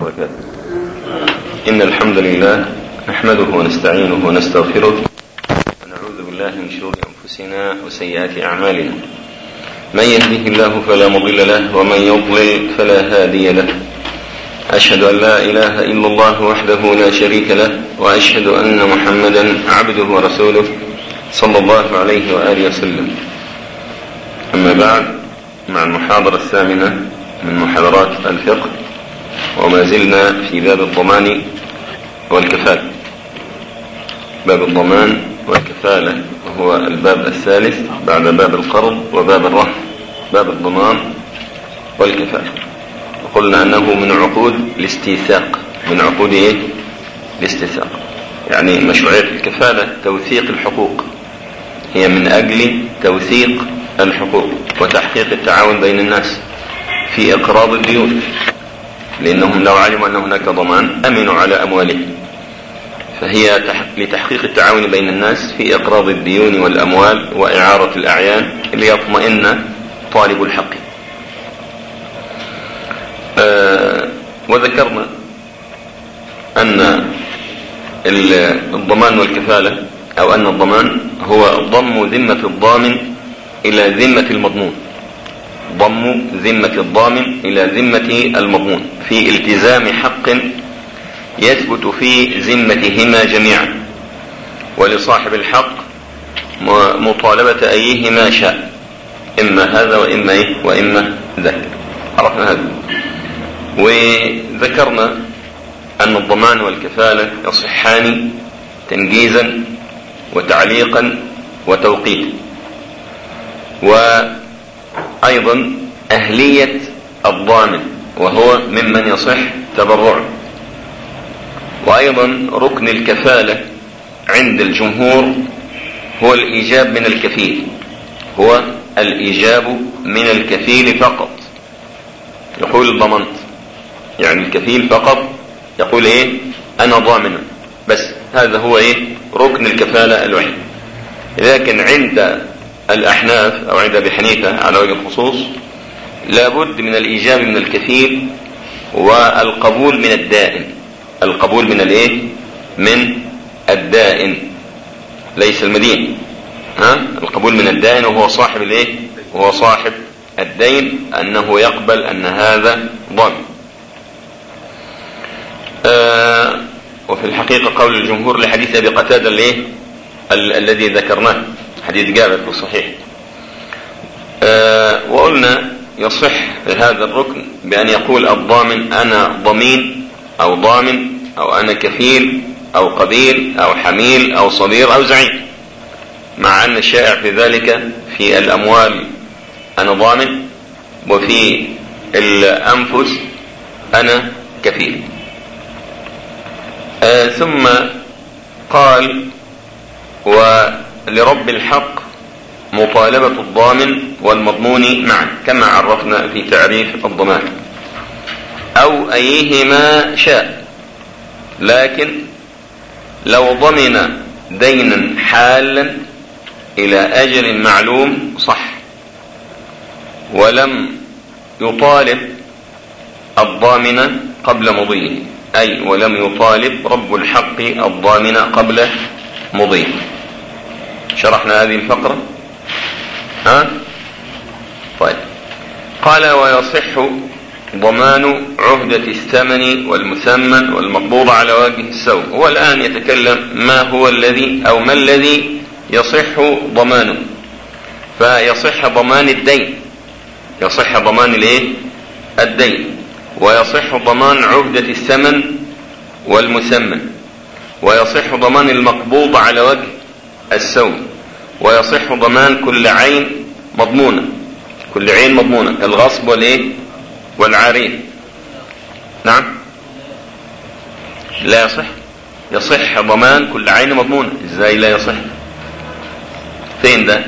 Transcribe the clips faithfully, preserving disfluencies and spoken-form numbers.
وبركاته. إن الحمد لله نحمده ونستعينه ونستغفره ونعوذ بالله من شرور أنفسنا وسيئات أعمالنا. من يهده الله فلا مضل له ومن يضلل فلا هادي له. أشهد أن لا إله إلا الله وحده لا شريك له، وأشهد أن محمدا عبده ورسوله صلى الله عليه وآله وسلم. أما بعد، مع المحاضرة الثامنة من محاضرات الفقه، وما زلنا في باب الضمان والكفالة. باب الضمان والكفالة وهو الباب الثالث بعد باب القرض وباب الرهن. باب الضمان والكفالة قلنا أنه من عقود الاستيثاق. من عقود إيه؟ الاستيثاق، يعني مشروعية الكفالة توثيق الحقوق، هي من أجل توثيق الحقوق وتحقيق التعاون بين الناس في إقراض الديون، لأنهم لو علموا أن هناك ضمان أمنوا على أموالهم. فهي لتحقيق التعاون بين الناس في إقراض الديون والأموال وإعارة الأعيان ليطمئن طالب الحق. آه وذكرنا أن الضمان والكفالة، أو أن الضمان هو ضم ذمة الضامن إلى ذمة المضمون. ضم ذمة الضامن إلى ذمة المضمون في التزام حق يثبت في ذمتهما جميعا، ولصاحب الحق مطالبة أيهما شاء، إما هذا وإما إيه وإما ذاك. عرفنا هذا. وذكرنا أن الضمان والكفالة يصحان تنجيزا وتعليقا وتوقيتا، وأيضا أهلية الضامن وهو ممن يصح تبرعه. وأيضا ركن الكفالة عند الجمهور هو الإيجاب من الكفيل، هو الإيجاب من الكفيل فقط. يقول ضمنت، يعني الكفيل فقط يقول إيه؟ أنا ضامن بس. هذا هو إيه؟ ركن الكفالة الوحيد. لكن عند الأحناف أو عند أبي حنيفة على وجه الخصوص لابد من الإيجاب من الكفيل والقبول من الدائن. القبول من الإيه؟ من الدائن، ليس المدين. ها؟ القبول من الدائن وهو صاحب الإيه؟ وهو صاحب الدين، أنه يقبل أن هذا ضامن. آه وفي الحقيقة قول الجمهور لحديث أبي قتادة الإيه؟ ال- الذي ذكرناه، حديث جابر في الصحيح. آه وقلنا يصح هذا الركن بأن يقول الضامن أنا ضمين أو ضامن أو أنا كفيل أو قبيل أو حميل أو صبير أو زعيم، مع أن الشائع في ذلك في الأموال أنا ضامن، وفي الأنفس أنا كفيل. آه ثم قال ولرب الحق مطالبة الضامن والمضمون معا، كما عرفنا في تعريف الضمان، أو أيهما شاء. لكن لو ضمن دينا حالا إلى أجل معلوم صح، ولم يطالب الضامن قبل مضيه، أي ولم يطالب رب الحق الضامن قبل مضيه. شرحنا هذه الفقرة. ها؟ طيب. قال ويصح ضمان عهدة الثمن والمثمن والمقبوض على وجه السوء. هو الآن يتكلم ما هو الذي أو ما الذي يصح ضمانه. فيصح ضمان الدين، يصح ضمان الايه؟ الدين، ويصح ضمان عهدة الثمن والمثمن، ويصح ضمان المقبوض على وجه السوء، ويصح ضمان كل عين مضمونة، كل عين مضمونة، الغصب والايه؟ والعارية. نعم، لا يصح. يصح ضمان كل عين مضمونة. ازاي لا يصح؟ فين ده؟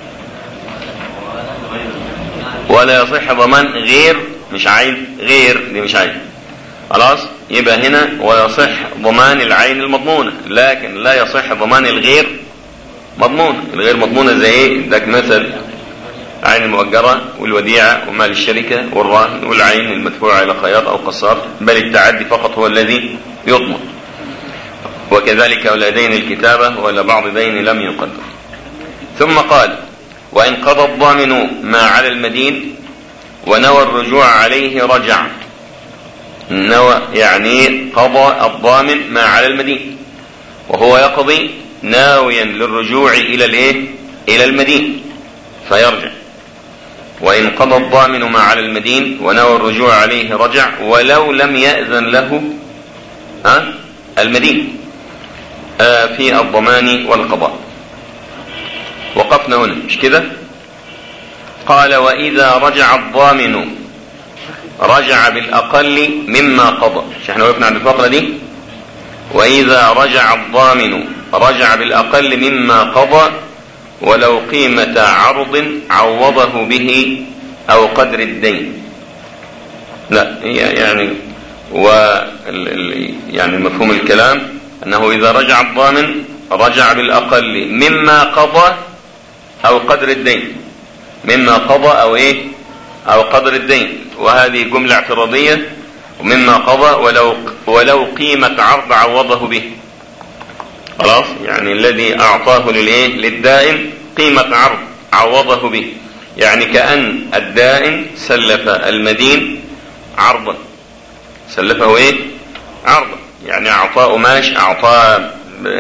ولا يصح ضمان غير، مش عين، غير دي مش عين. خلاص، يبقى هنا ويصح ضمان العين المضمونة، لكن لا يصح ضمان الغير مضمونة. الغير مضمونة زي ايه؟ اداك مثل العين المؤجرة والوديعة ومال الشركة والرهن والعين المدفوعة إلى خياط أو قصار، بل التعدي فقط هو الذي يضمن. وكذلك ولا دين الكتابة ولا بعض دين لم يقدر. ثم قال: وإن قضى الضامن ما على المدين ونوى الرجوع عليه رجع. نوى يعني قضى الضامن ما على المدين، وهو يقضي ناويا للرجوع إلى الإيه؟ إلى المدين فيرجع. وإن قضى الضامن ما على المدين ونوى الرجوع عليه رجع ولو لم يأذن له ها المدين آه في الضمان والقضاء. وقفنا هنا مش كده؟ قال: وإذا رجع الضامن رجع بالأقل مما قضى. مش احنا وقفنا عند الفقرة دي؟ وإذا رجع الضامن رجع بالأقل مما قضى ولو قيمة عرض عوضه به أو قدر الدين. لا يعني و يعني مفهوم الكلام أنه إذا رجع الضامن رجع بالأقل مما قضى أو قدر الدين، مما قضى أو إيه أو قدر الدين، وهذه جملة اعتراضية. ومما قضى ولو ولو قيمة عرض عوضه به. خلاص، يعني الذي أعطاه للإيه للدائن قيمة عرض عوضه به، يعني كأن الدائن سلف المدين عرضا، سلفه إيه عرضا، يعني أعطاه ماش أعطاه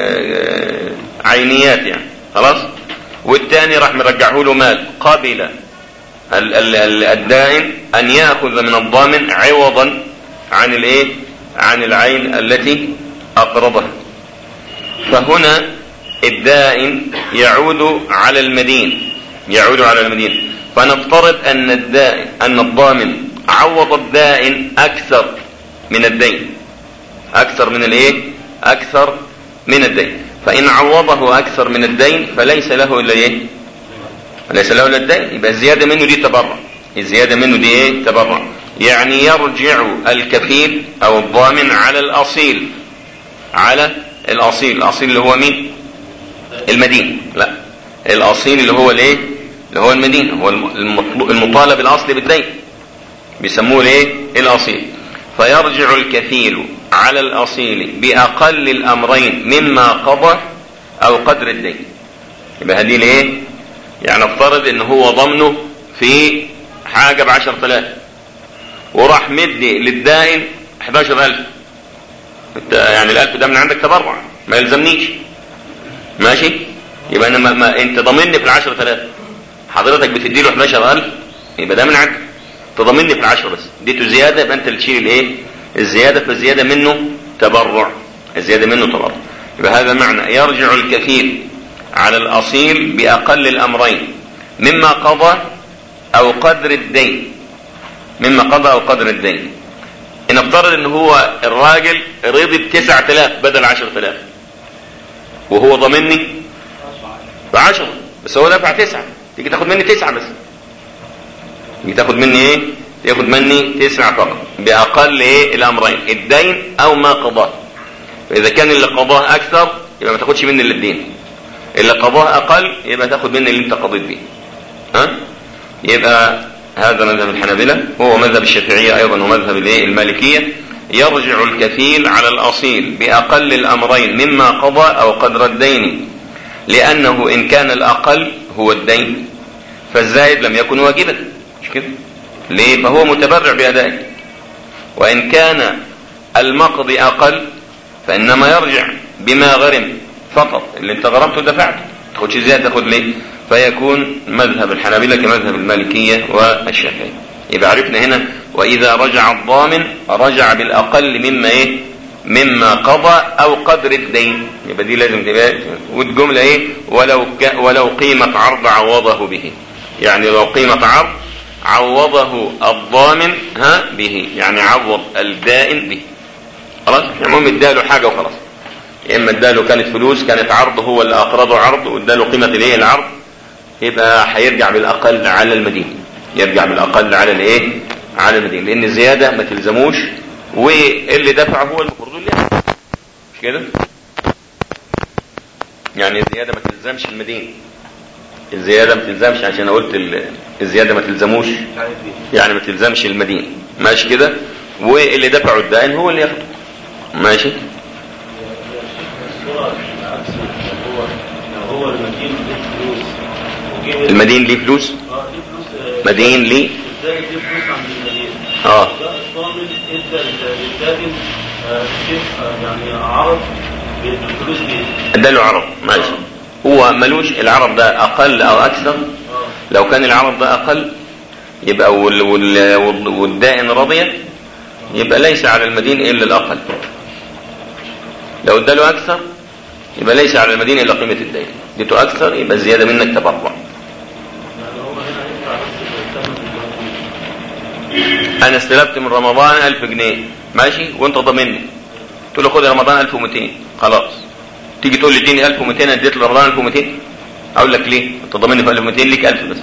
عينيات يعني. خلاص، والثاني راح مرجعه له مال. قبل الدائن أن يأخذ من الضامن عوضا عن الإيه عن العين التي أقرضها. فهنا الدائن يعود على المدين يعود على المدين فنفترض أن الدائن أن الضامن عوض الدائن أكثر من الدين أكثر من الإيه أكثر من الدين. فإن عوضه أكثر من الدين فليس له إلا إيه ليس له إلا الدين، يبقى الزيادة منه دي تبرع الزيادة منه دي إيه تبرع. يعني يرجع الكفيل أو الضامن على الأصيل على الأصيل الأصيل اللي هو مين؟ المدين. لا، الأصيل اللي هو الايه اللي هو المدين، هو المطالب الأصلي بالدين بيسموه الايه الأصيل. فيرجع الكفيل على الأصيل بأقل الأمرين مما قضى أو قدر الدين. يبقى هذه الايه يعني افترض ان هو ضمنه في حاجة بعشر ثلاث وراح مدي للدائن احداشر ألف، يعني الألف ده من عندك تبرع ما يلزمنيش، ماشي؟ يبقى أنا ما, ما أنت ضمني في العشر ثلاثة، حضرتك بتدي له احداشر ألف، يبقى ده من عندك تضمني في العشر بس، ديته زيادة يبقى أنت اللي تشيل الإيه؟ الزيادة. فالزيادة منه تبرع الزيادة منه تبرع. يبقى هذا معنى يرجع الكفيل على الأصيل بأقل الأمرين مما قضى أو قدر الدين مما قضى أو قدر الدين. إن افترض إن هو الراجل رضي بتسعة آلاف بدل عشر آلاف وهو ضمني بعشرة، بس هو دفع تسعة، تيجي تاخد مني تسعة بس، تيجي تاخد مني ايه تاخد مني تسعة فقط بأقل ايه الأمرين، الدين أو ما قضاه. فإذا كان اللي قضاه أكثر يبقى ما تاخدش مني الدين، اللي قضاه أقل يبقى تاخد مني اللي انت قضيت به. ها يبقى هذا مذهب الحنابلة، وهو مذهب الشافعية أيضا ومذهب الايه المالكية. يرجع الكفيل على الأصيل بأقل الأمرين مما قضى أو قدر الدين، لأنه إن كان الأقل هو الدين فالزائد لم يكن واجبا، مش كده؟ ليه؟ فهو متبرع بأدائه. وإن كان المقضي أقل فإنما يرجع بما غرم فقط، اللي انت غرمته دفعته، تاخدش زيادة تاخد ليه؟ فيكون مذهب الحنابلة كمذهب المالكية والشافعية. يبقى عرفنا هنا وإذا رجع الضامن رجع بالأقل مما إيه مما قضى أو قدر الدين. يبقى دي لازم تبقى، والجملة إيه ولو ك... ولو قيمة عرض عوضه به، يعني لو قيمة عرض عوضه الضامن ها به، يعني عوض الدائن به. خلاص، المهم اداله حاجة وخلاص، يا اما اداله كانت فلوس كانت عرض هو اللي اقرضه عرض واداله قيمة الايه العرض، يبقى هيرجع بالاقل على المدين يرجع بالاقل على الايه على المدين، لان الزيادة ما تلزموش واللي دفعه هو المفروض اللي يعني. مش كده؟ يعني الزيادة ما تلزمش المدين، الزيادة ما تلزمش، عشان انا قلت الزيادة ما تلزموش، يعني ما تلزمش المدين، ماشي كده، واللي دفعوا الدائن هو اللي ياخده، ماشي. هو المدين ليه فلوس، المدين ليه فلوس، اه ليه فلوس، مدين ليه ازاي ليه فلوس عند المدين؟ اه ده الضامن ادى للدائن شيء يعني عرض بالفلوس دي، اداله عرض، ماشي. هو ملوش العرض ده اقل او اكثر، لو كان العرض ده اقل يبقى وال وال والدائن رضي يبقى ليس على المدين الا الاقل، لو اداله اكثر يبقى ليس على المدين الا قيمه الدين، اديته اكثر يبقى الزياده منك تبرع. انا استلفت من رمضان ألف جنيه، ماشي، وانت ضامنني، تقول له خد رمضان ألف ومئتين، خلاص تيجي تقول لي اديني ألف ومئتين، اديت لرمضان ألف ومئتين، اقول لك ليه؟ انت ضامنني في ألف ومئتين، ليك ألف بس.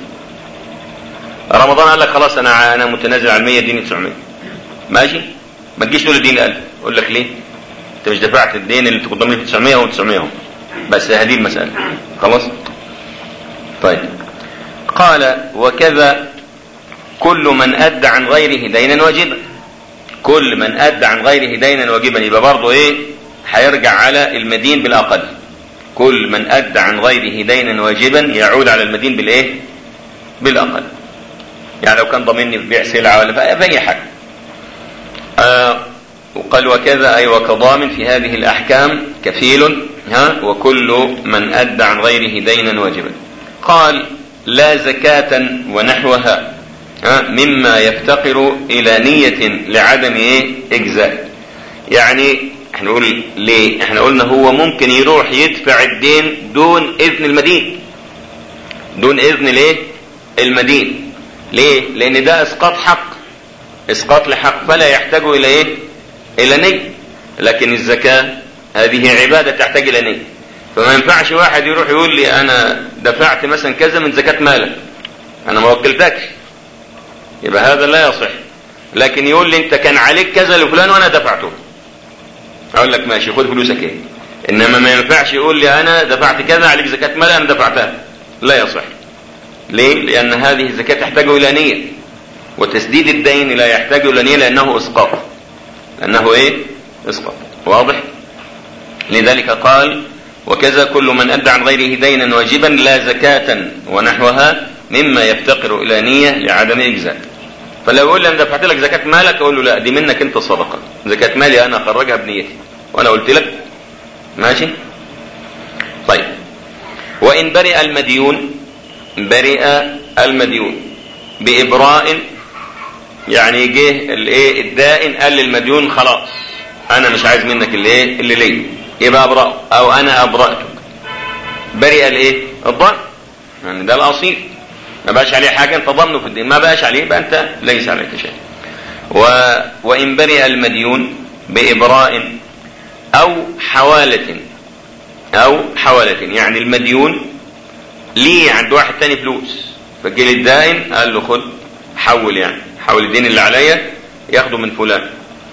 رمضان قال لك خلاص انا انا متنازل عن مية، اديني تسعمية، ماشي، ما تجيش تقول اديني ألف، اقول لك ليه؟ انت مش دفعت الدين اللي كنت ضامن تسعمية و تسعمية اهو، بس هذه المساله خلاص. طيب، قال وكذا كل من ادى عن غيره دينا واجبا، كل من ادى عن غيره دينا واجبا يبقى برضه ايه؟ هيرجع على المدين بالاقل. كل من ادى عن غيره دينا واجبا يعود على المدين بالايه؟ بالاقل. يعني لو كان ضامنني في بيع سلعه ولا في اي حاجه. آه وقال وكذا اي وكضامن في هذه الاحكام كفيل، ها، وكل من ادى عن غيره دينا واجبا. قال لا زكاة ونحوها، ها، مما يفتقر الى نية لعدم ايه؟ اجزاء. يعني احنا نقول ليه؟ احنا قلنا هو ممكن يروح يدفع الدين دون اذن المدين، دون اذن ليه؟ المدين. ليه؟ لان ده اسقاط حق، اسقاط لحق، فلا يحتاج الى ايه؟ الى نية. لكن الزكاة هذه عبادة تحتاج الى نية، فما ينفعش واحد يروح يقول لي انا دفعت مثلا كذا من زكاة مالك، انا ما وكلتكش، يبقى هذا لا يصح. لكن يقول لي انت كان عليك كذا لفلان وانا دفعته، اقول لك ماشي خد فلوسك ايه. انما ما ينفعش يقول لي انا دفعت كذا عليك زكاة مال انا دفعتها، لا يصح. ليه؟ لان هذه الزكاة تحتاج الى نية، وتسديد الدين لا يحتاج الى نية لانه اسقاط، لانه ايه؟ اسقاط. واضح؟ لذلك قال وكذا كل من ادى عن غيره دينا واجبا لا زكاة ونحوها مما يفتقر الى نية لعدم اجزاء. فلو يقول لي انا دفعت لك زكاة مالك، اقول له لا، دي منك انت صدقة، زكاة مالي انا اخرجها بنيتي وانا قلت لك، ماشي. طيب، وان برئ المديون، برئ المديون بإبراء، يعني جه الايه؟ الدائن قال للمديون خلاص انا مش عايز منك الايه؟ اللي ليه، يبقى ابرأه، او انا ابرأتك. برئ الايه؟ الضامن، يعني ده الاصيل، ما بقاش عليه حاجه، انت ضامنه في الدين، ما بقاش عليه يبقى انت ليس عليك شيء. و... وان برئ المديون بإبراء او حوالة، او حوالة، يعني المديون ليه عند واحد تاني فلوس، فجي الدائن قال له خد حول، يعني حول الدين اللي عليا ياخده من فلان،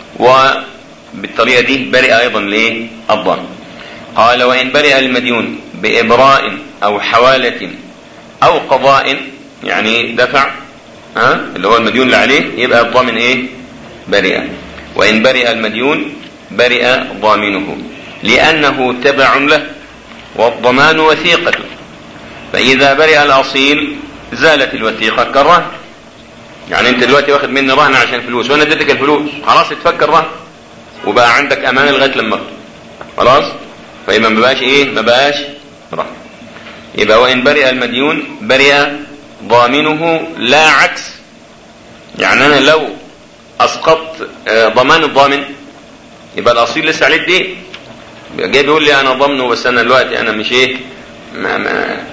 وبالطريقه دي برئ ايضا ليه؟ الضامن. قال وان برئ المديون بإبراء او حوالة او قضاء، يعني دفع، ها، اللي هو المديون اللي عليه، يبقى الضامن ايه؟ برئ. وان برئ المديون برئ ضامنه لانه تبع له والضمان وثيقة، فاذا برئ الاصيل زالت الوثيقة كالرهن. يعني انت دلوقتي واخد مني رهن عشان فلوس، وانا اديتك الفلوس، خلاص اتفك الرهن وبقى عندك امان لغايه لما اخده، خلاص، فيبقى ما بقاش ايه؟ ما بقاش رهن. يبقى وان برئ المديون برئ ضامنه، لا عكس. يعني انا لو اسقطت ضمان الضامن يبقى الاصيل لسه عليه الدين، جاي بيقول لي انا ضامنه بس انا دلوقتي انا مش ايه؟ ما ما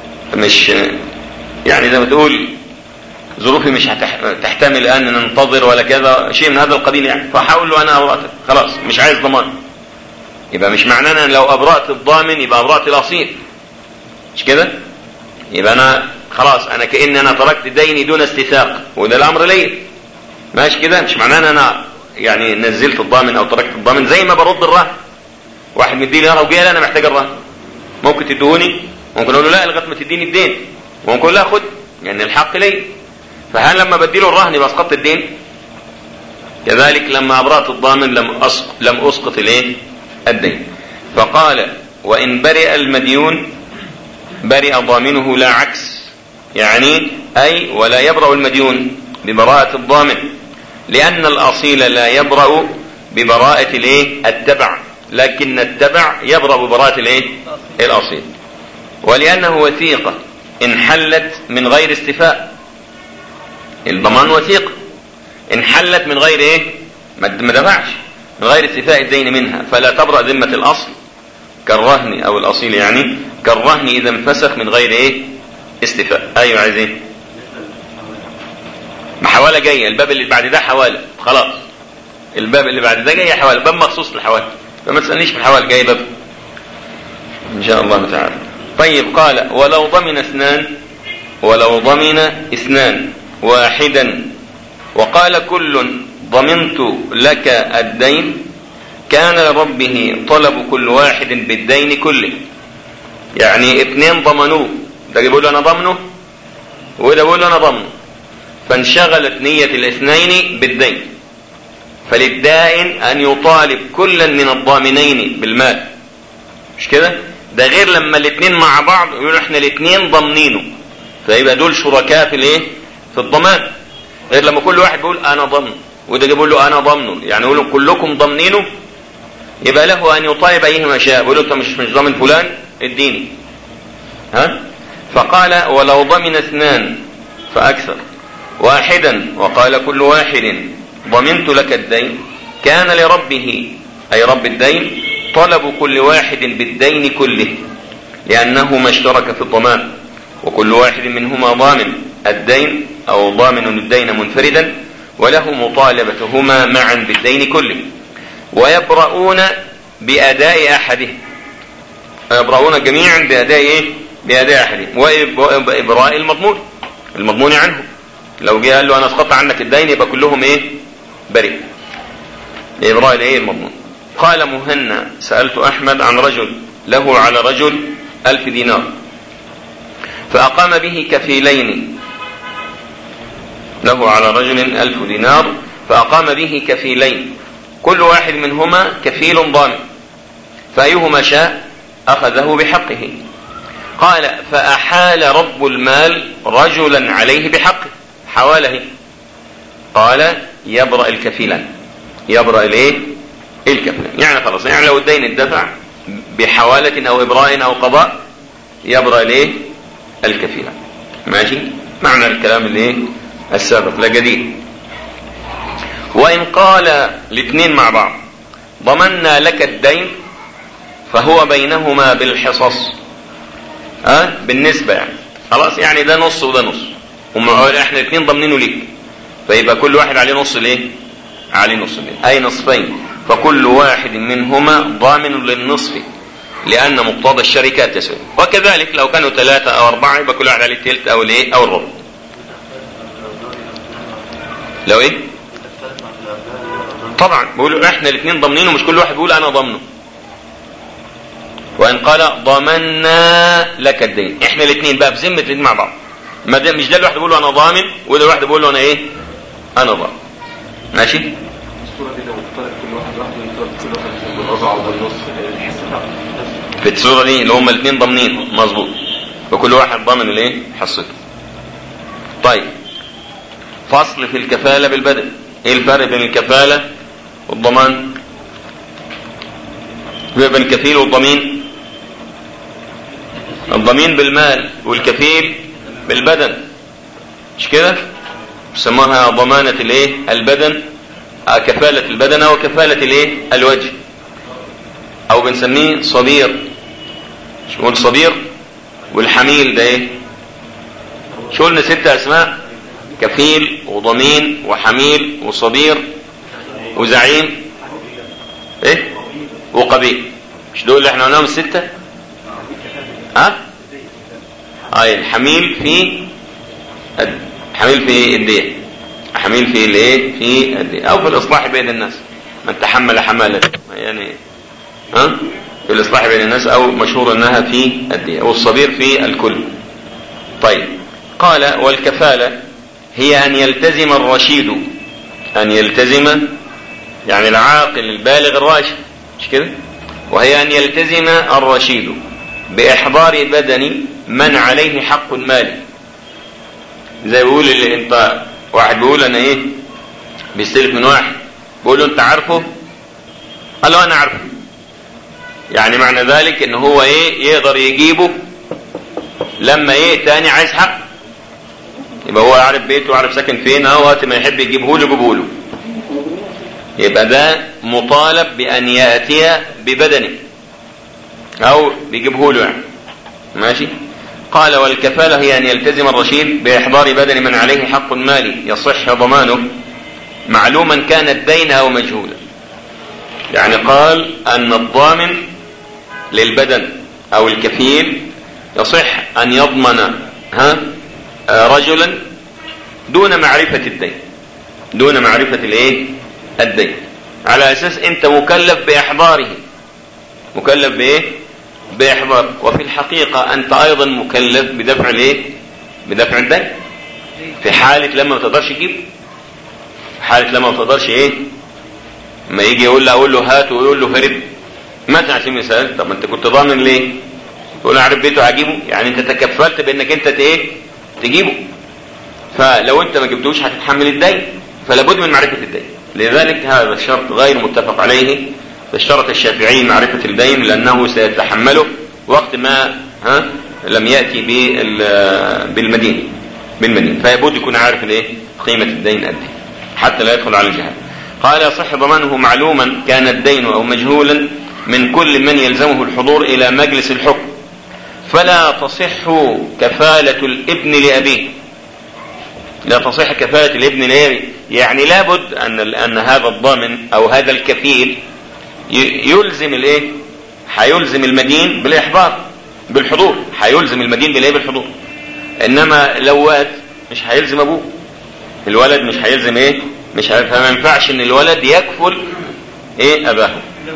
مش يعني زي ما تقول ظروفي مش هتحتمل ان ننتظر ولا كذا شيء من هذا القبيل، يعني فحاول له انا ابرأتك، خلاص مش عايز ضمان. يبقى مش معناه انا لو ابرأت الضامن يبقى ابرأت الاصيل، مش كده؟ يبقى انا خلاص انا كأن انا تركت ديني دون استيثاق، وده الامر ليه، ماشي كده؟ مش معناه ان انا يعني نزلت الضامن او تركت الضامن، زي ما برد الرهن. واحد مديني رهن وجاي انا محتاج الرهن، ممكن تدوني ممكن اقول له لا لغايه ما تديني الدين، وممكن اقول لا خد يعني الحق لي. فهل لما بديله الرهن يبقى اسقطت الدين؟ كذلك لما ابرأت الضامن لم أسقط لم اسقط الايه؟ الدين. فقال وان برئ المديون برئ ضامنه لا عكس، يعني اي ولا يبرأ المديون ببراءة الضامن، لان الاصيل لا يبرأ ببراءة الايه؟ التبع، لكن التبع يبرأ ببراءة الايه؟ الاصيل. ولانه وثيقة ان حلت من غير استيفاء، الضمان وثيقة ان حلت من غير ايه؟ ما دفعش، من غير استيفاء الدين منها، فلا تبرأ ذمة الاصل كالرهن او الاصيل، يعني كالرهن اذا انفسخ من غير ايه؟ استيفاء. ايوه عايز ايه؟ محاولة جاية، الباب اللي بعد ده حوالة، خلاص الباب اللي بعد ده جاي حوالة، باب مخصوص للحوالة، فما تسألنيش في الحوالة جاي باب ان شاء الله تعالى. طيب قال ولو ضمن اثنان ولو ضمن اثنان واحدا وقال كل ضمنت لك الدين كان لربه طلب كل واحد بالدين كله. يعني اثنين ضمنوه، ده بيقول له انا ضمنه وده بيقول له انا ضمنه، فانشغلت نية الاثنين بالدين، فللدائن ان يطالب كلا من الضامنين بالمال، مش كده؟ ده غير لما الاثنين مع بعض يقولوا احنا الاثنين ضامنينه، فيبقى دول شركاء في الايه؟ في الضمان. غير لما كل واحد بيقول انا ضمن وده بيقول له انا ضمنه، يعني يقولوا كلكم ضامنينه، يبقى له ان يطالب ايهما شاء، يقول له انت مش مش ضامن فلان اديني. ها؟ فقال ولو ضمن اثنان فاكثر واحدا وقال كل واحد ضمنت لك الدين كان لربه اي رب الدين طلب كل واحد بالدين كله، لانهما اشترك في الضمان، وكل واحد منهما ضامن الدين او ضامن الدين منفردا، وله مطالبتهما معا بالدين كله، ويبرؤون بأداء أحده، يبرؤون جميعا بأداء إيه؟ بأداء أحده، وإبراء المضمون المضمون عنه. لو جاء قال له أنا أسقط عنك الدين يبقى كلهم إيه؟ بريء، إبراء الإيه؟ المضمون. قال مهنا سألت أحمد عن رجل له على رجل ألف دينار فأقام به كفيلين، له على رجل ألف دينار فأقام به كفيلين كل واحد منهما كفيل ضامن، فأيهما شاء أخذه بحقه. قال فأحال رب المال رجلا عليه بحقه، حواله، قال يبرأ الكفيلان، يبرأ الايه؟ الكفيلان، يعني خلاص، يعني لو الدين الدفع بحوالة أو إبراء أو قضاء يبرأ الايه؟ الكفيلان. ماشي معنى الكلام الايه؟ السابق لا جديد. وإن قال الاثنين مع بعض ضمنا لك الدين فهو بينهما بالحصص، ها أه؟ بالنسبة يعني خلاص، يعني ده نص وده نص، احنا الاثنين ضمنينه ليك، فيبقى كل واحد عليه نص ليه؟ عليه نص ليه؟ أي نصفين، فكل واحد منهما ضامن للنصف لأن مقتضى الشركات تسوي. وكذلك لو كانوا ثلاثة أو أربعة يبقى كل واحد عليه الثلث أو الايه؟ أو الربع. لو ايه؟ طبعا بيقولوا احنا الاثنين ضامنينه، مش كل واحد بيقول انا ضامنه. وان قال ضمنا لك الدين، احنا الاثنين بقى بذمه الاثنين مع بعض، ما ده مش ده الواحد بيقول له انا ضامن وده الواحد بيقول له انا ايه؟ انا ضامن. ماشي؟ الصوره دي لو اختارت كل واحد لوحده يختار كل واحد بالربع او بالنص في الصوره دي اللي هم الاثنين ضامنين مظبوط، وكل واحد ضامن الايه؟ حصته. طيب فصل في الكفاله بالبدن. ايه الفرق بين الكفاله والضمان؟ بين الكفيل والضمين. الضمين بالمال والكفيل بالبدن، مش كده؟ بيسموها ضمانة الايه؟ البدن، كفالة البدن او كفالة الايه؟ الوجه، او بنسميه صبير. شو قلنا صبير؟ والحميل ده ايه؟ شو قلنا ست اسماء؟ كفيل وضمين وحميل وصبير وزعيم ايه؟ وقبيل. مش دول اللي احنا قلناهم الستة؟ ها؟ اي الحميل في حميل في الدية، حميل في الايه؟ في الدية، او في الاصلاح بين الناس، من تحمل حمالة يعني، ها؟ في الإصلاح بين الناس، أو مشهور أنها في الدية، والصبير في الكل. طيب، قال والكفالة هي أن يلتزم الرشيد، أن يلتزم يعني العاقل البالغ الراشد، مش كده؟ وهي أن يلتزم الرشيد بإحضار بدن من عليه حق مالي. زي بيقول اللي انت واحد بيقول انا ايه بيستلف من واحد، بيقول له انت عارفه؟ قال له انا عارفه. يعني معنى ذلك ان هو ايه يقدر يجيبه لما ايه تاني عايز حق، يبقى هو عارف بيته وعارف ساكن فين، اهو وقت ما يحب يجيبه له يجيبه له، يبقى ده مطالب بان ياتي ببدنه او بيجيبه له يعني. ماشي. قال والكفالة هي أن يلتزم الرشيد بإحضار بدن من عليه حق مالي يصح ضمانه معلوما كان الدين أو مجهولا. يعني قال أن الضامن للبدن أو الكفيل يصح أن يضمن ها رجلا دون معرفة الدين، دون معرفة الايه الدين، على أساس أنت مكلف بإحضاره، مكلف بإيه بإحضار، وفي الحقيقة أنت أيضا مكلف بدفع الايه بدفع الدين في حالة لما ما تقدرش تجيب، في حالة لما ما تقدرش ايه ما يجي يقول له اقول له هات ويقول له فرد مثلا على سبيل المثال. طب ما انت كنت ضامن ليه؟ تقول له عارف بيته هجيبه، يعني انت تكفلت بانك انت ايه تجيبه، فلو انت ما جبتوش هتتحمل الدين، فلا بد من معرفة الدين. لذلك هذا الشرط غير متفق عليه، فاشترط الشافعي معرفة الدين لأنه سيتحمله وقت ما ها لم يأتي بالمدينة بالمدينة فيبود يكون عارف الايه قيمة الدين قد ايه حتى لا يدخل على الجهاد. قال يصح ضمانه معلوما كان الدين أو مجهولا من كل من يلزمه الحضور إلى مجلس الحكم، فلا تصح كفالة الابن لأبيه، لا تصح كفالة الابن لأبيه. يعني لابد أن أن هذا الضامن أو هذا الكفيل يلزم الايه هيلزم المدين بالاحضار بالحضور، هيلزم المدين بالايه بالحضور. انما لو واد مش هيلزم ابوه، الولد مش هيلزم ايه مش هيلزم، فما ينفعش ان الولد يكفل ايه اباه.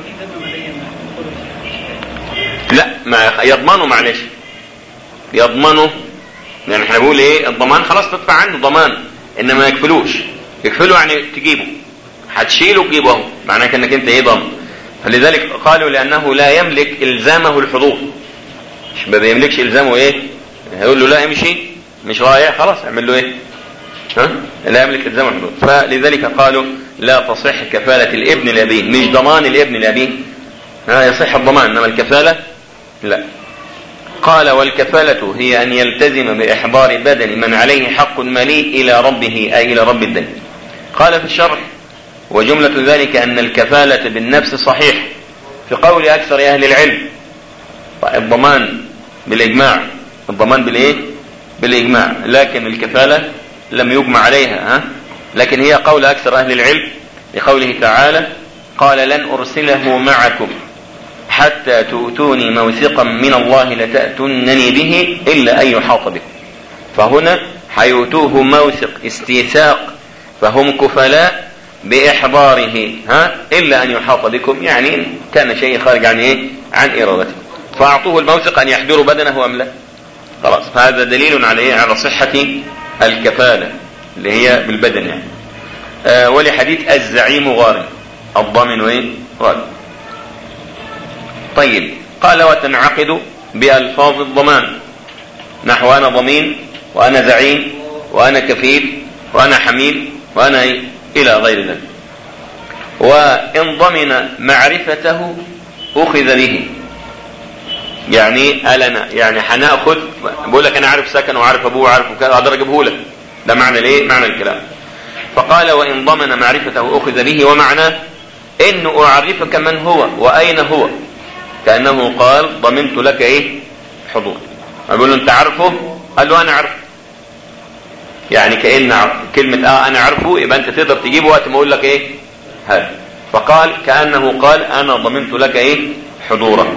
لا ما يضمنه، معلش يضمنه، يعني احنا بنقول ايه الضمان خلاص تدفع عنه ضمان، انما ما يكفلوش. يكفله يعني تجيبه، هتشيله وتجيبه، معناه انك انت ايه ضامن. فلذلك قالوا لأنه لا يملك إلزامه الحضور، مش ما بيملكش إلزامه إيه هيقول له لا امشي مش رايح خلاص اعمل له إيه ها لا يملك إلزامه الحضور. فلذلك قالوا لا تصح كفالة الابن لأبيه، مش ضمان الابن لأبيه، ها يصح الضمان إنما الكفالة لا. قال والكفالة هي أن يلتزم بإحضار بدن من عليه حق مالي إلى ربه أي إلى رب الدين. قال في الشرح وجملة ذلك أن الكفالة بالنفس صحيح في قول أكثر أهل العلم. الضمان بالإجماع، الضمان بالإيه بالإجماع، لكن الكفالة لم يجمع عليها ها؟ لكن هي قول أكثر أهل العلم لقوله تعالى قال لن أرسله معكم حتى تؤتوني موثقا من الله لتأتونني به إلا أن يحاط بكم. فهنا حيؤتوه موثق استيثاق، فهم كفلاء بإحضاره ها إلا أن يحاط بكم، يعني كان شيء خارج عن إيه عن إرادته، فأعطوه الموثق أن يحضروا بدنه أم لا. خلاص هذا دليل على إيه على صحة الكفالة اللي هي بالبدن يعني. آه ولحديث الزعيم غارم الضامن وإيه غارم. طيب قال وتنعقد بألفاظ الضمان نحو أنا ضمين وأنا زعيم وأنا كفيل وأنا حميل وأنا إيه إلى غير ذلك. وإن ضمن معرفته أخذ به، يعني ألنا يعني هنأخذ، بقول لك أنا عارف سكن وعارف أبوه وعارف كذا أقدر أجيبه لك، ده معنى الإيه معنى الكلام. فقال وإن ضمن معرفته أخذ به، ومعناه إنه أعرفك من هو وأين هو، كأنه قال ضمنت لك إيه حضور. أقول له أنت عارفه؟ قال له أنا عارفه، يعني كأن كلمة آه أنا عارفه يبقى أنت تقدر تجيبه وقت ما أقول لك إيه هذا. فقال كأنه قال أنا ضمنت لك إيه حضورا.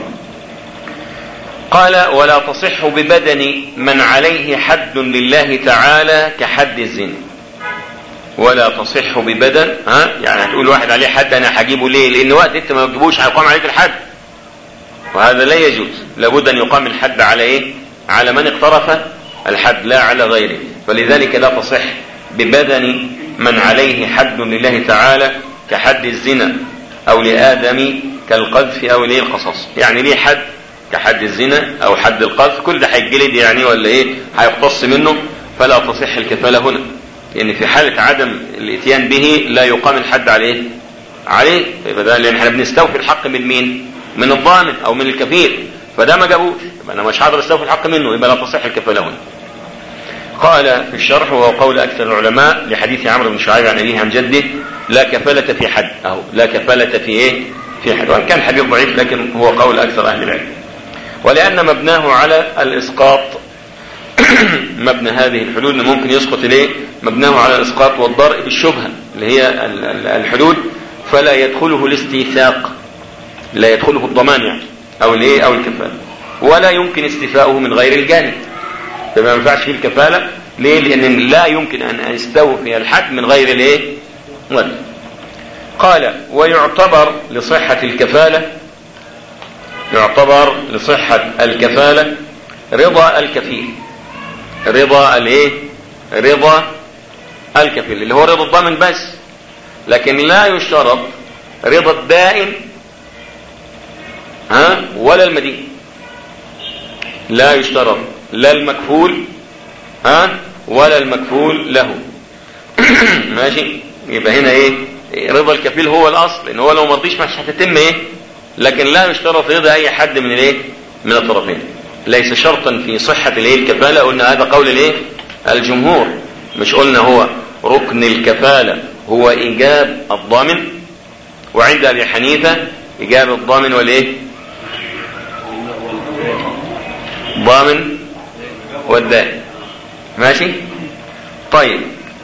قال ولا تصح ببدن من عليه حد لله تعالى كحد الزنا. ولا تصح ببدن ها يعني هتقول واحد عليه حد أنا هجيبه ليه؟ لأن وقت أنت ما تجيبوش هيقام عليك الحد، وهذا لا يجوز، لابد أن يقام الحد على إيه؟ على من اقترف الحد لا على غيره. فلذلك لا تصح ببدن من عليه حد لله تعالى كحد الزنا أو لآدم كالقذف أو ليه القصاص. يعني ليه حد كحد الزنا أو حد القذف، كل ده هيتجلد يعني ولا إيه؟ هيقتص منه، فلا تصح الكفالة هنا، لأن يعني في حالة عدم الاتيان به لا يقام الحد عليه عليه يبقى ده لأن احنا بنستوفي الحق من مين؟ من الضامن أو من الكفيل، فده ما جابوش، يبقى أنا مش هقدر استوفي الحق منه، يبقى لا تصح الكفالة هنا. قال في الشرح وهو قول أكثر العلماء لحديث عمرو بن شعيب عن أبيه عن جده لا كفالة في حد، أو لا كفالة في إيه؟ في حد، وإن كان حديث ضعيف لكن هو قول أكثر أهل العلم. ولأن مبناه على الإسقاط مبنى هذه الحدود ممكن يسقط إليه، مبناه على الإسقاط والضرء بالشبهة اللي هي الحدود، فلا يدخله الاستيثاق، لا يدخله الضمان يعني أو الإيه أو الكفالة، ولا يمكن استيفاؤه من غير الجانب، فما ينفعش فيه الكفالة. ليه؟ لأن لا يمكن أن يستوفي الحد من غير الإيه؟ ولا. قال ويعتبر لصحة الكفالة يعتبر لصحة الكفالة رضا الكفيل، رضا الايه؟ رضا الكفيل اللي هو رضا الضامن بس، لكن لا يشترط رضا الدائن ها ولا المدين، لا يشترط لا المكفول ها ولا المكفول له. ماشي، يبقى هنا ايه؟ رضا الكفيل هو الاصل، ان هو لو ما رضيش مش هتتم ايه، لكن لا يشترط رضا اي حد من الايه؟ من الطرفين، ليس شرطا في صحة الايه؟ الكفالة. قلنا هذا قول الايه؟ الجمهور، مش قلنا هو ركن الكفالة هو ايجاب الضامن، وعند ابي حنيفة ايجاب الضامن والايه؟ ضامن والدائن. ماشي طيب.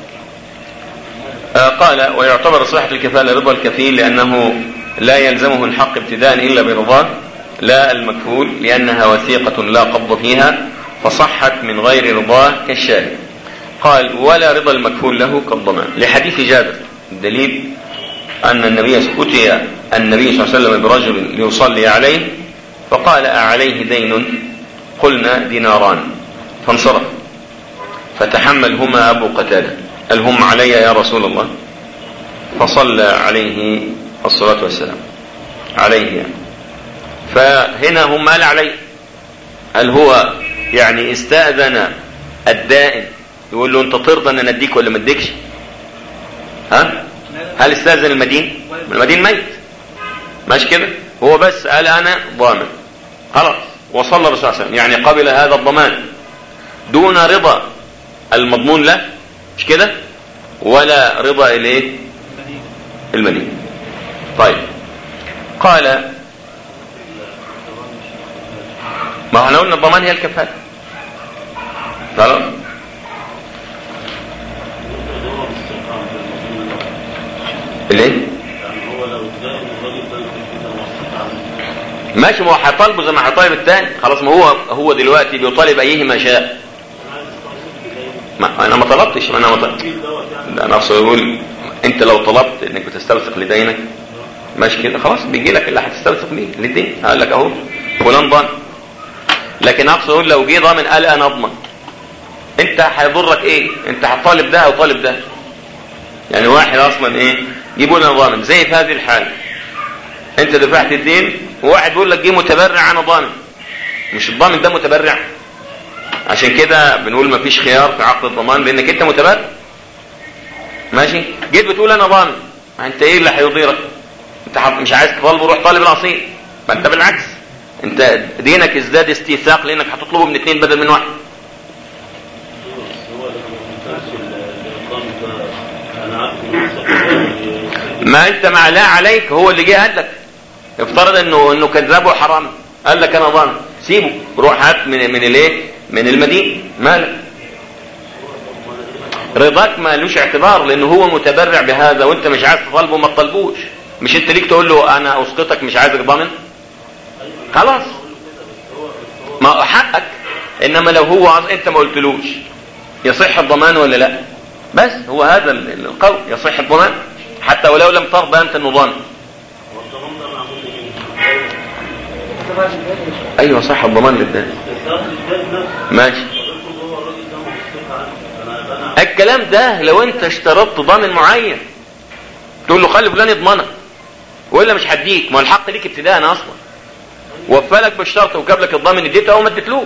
آه قال ويعتبر صحة الكفالة رضا الكفيل لأنه لا يلزمه الحق ابتداء إلا برضاه، لا المكفول لأنها وثيقة لا قبض فيها فصحت من غير رضاه كالشاهد. قال ولا رضا المكفول له كالضمان لحديث جابر. الدليل أن النبي أتي النبي صلى الله عليه وسلم برجل ليصلي عليه فقال أعليه دين؟ قلنا ديناران، فانصرف، فتحملهما أبو قتادة قال هم علي يا رسول الله، فصلى عليه الصلاة والسلام عليه يعني. فهنا هم قال عليه، هل هو يعني استأذن الدائن يقول له انت ترضى ان نديك ولا ما اديكش؟ ها؟ هل استأذن المدين؟ المدين ميت، ماشي كده، هو بس قال انا ضامن خلاص، وصلى الرسول صلى الله عليه وسلم يعني قبل هذا الضمان دون رضا المضمون له، مش كده؟ ولا رضا الايه؟ المدين. طيب قال ما احنا قلنا الضمان هي الكفالة خلاص. ليه؟ ماشي، ما هو هيطالبه زي ما هيطالب الثاني خلاص، ما هو هو دلوقتي بيطالب ايهما شاء. ما انا ما طلبتش، ما انا ما طلبت، انا اقصد اقول انت لو طلبت انك بتستوثق لدينك ماشي كده خلاص، بيجي لك اللي هتستوثق بيه للدين، قال لك اهو فلان ضامن. لكن اقصد اقول لو جه ضامن قال انا اضمن، انت هيضرك ايه؟ انت هتطالب ده او طالب ده، يعني واحد اصلا ايه يجيبوا لنا ضامن زي في هذه الحاله، انت دفعت الدين وواحد بيقول لك جه متبرع انا ضامن، مش الضامن ده متبرع، عشان كده بنقول ما فيش خيار في عقد الضمان لانك انت متبرع. ماشي، جيت بتقول انا ضامن، انت ايه اللي هيضيرك؟ انت مش عايز تطالبه، روح طالب الاصيل، ما انت بالعكس انت دينك ازداد استيثاق لانك هتطلبه من اثنين بدل من واحد. ما انت مع لا عليك، هو اللي جه قال لك افترض انه انه كذاب وحرام، قال لك انا ضامن، سيبه روح هات من من الايه؟ من المدينه، مالك؟ رضاك ما لوش اعتبار لانه هو متبرع بهذا وانت مش عايز تطالبه، ما تطالبوش، مش انت ليك تقول له انا اسقطك مش عايزك ضامن خلاص، ما حقك. انما لو هو انت ما قلتلوش يصح الضمان ولا لا، بس هو هذا القول يصح الضمان حتى ولو لم ترضى انت انه ضامن. ايوه صح، الضمان للدائن ماشي. الكلام ده لو انت اشترطت ضامن معين تقول له خلي فلان يضمنك والا مش هديك، ما الحق ليك ابتداء اصلا، وفلك بالشرط وجاب لك الضامن اديته او ما اديتلوش.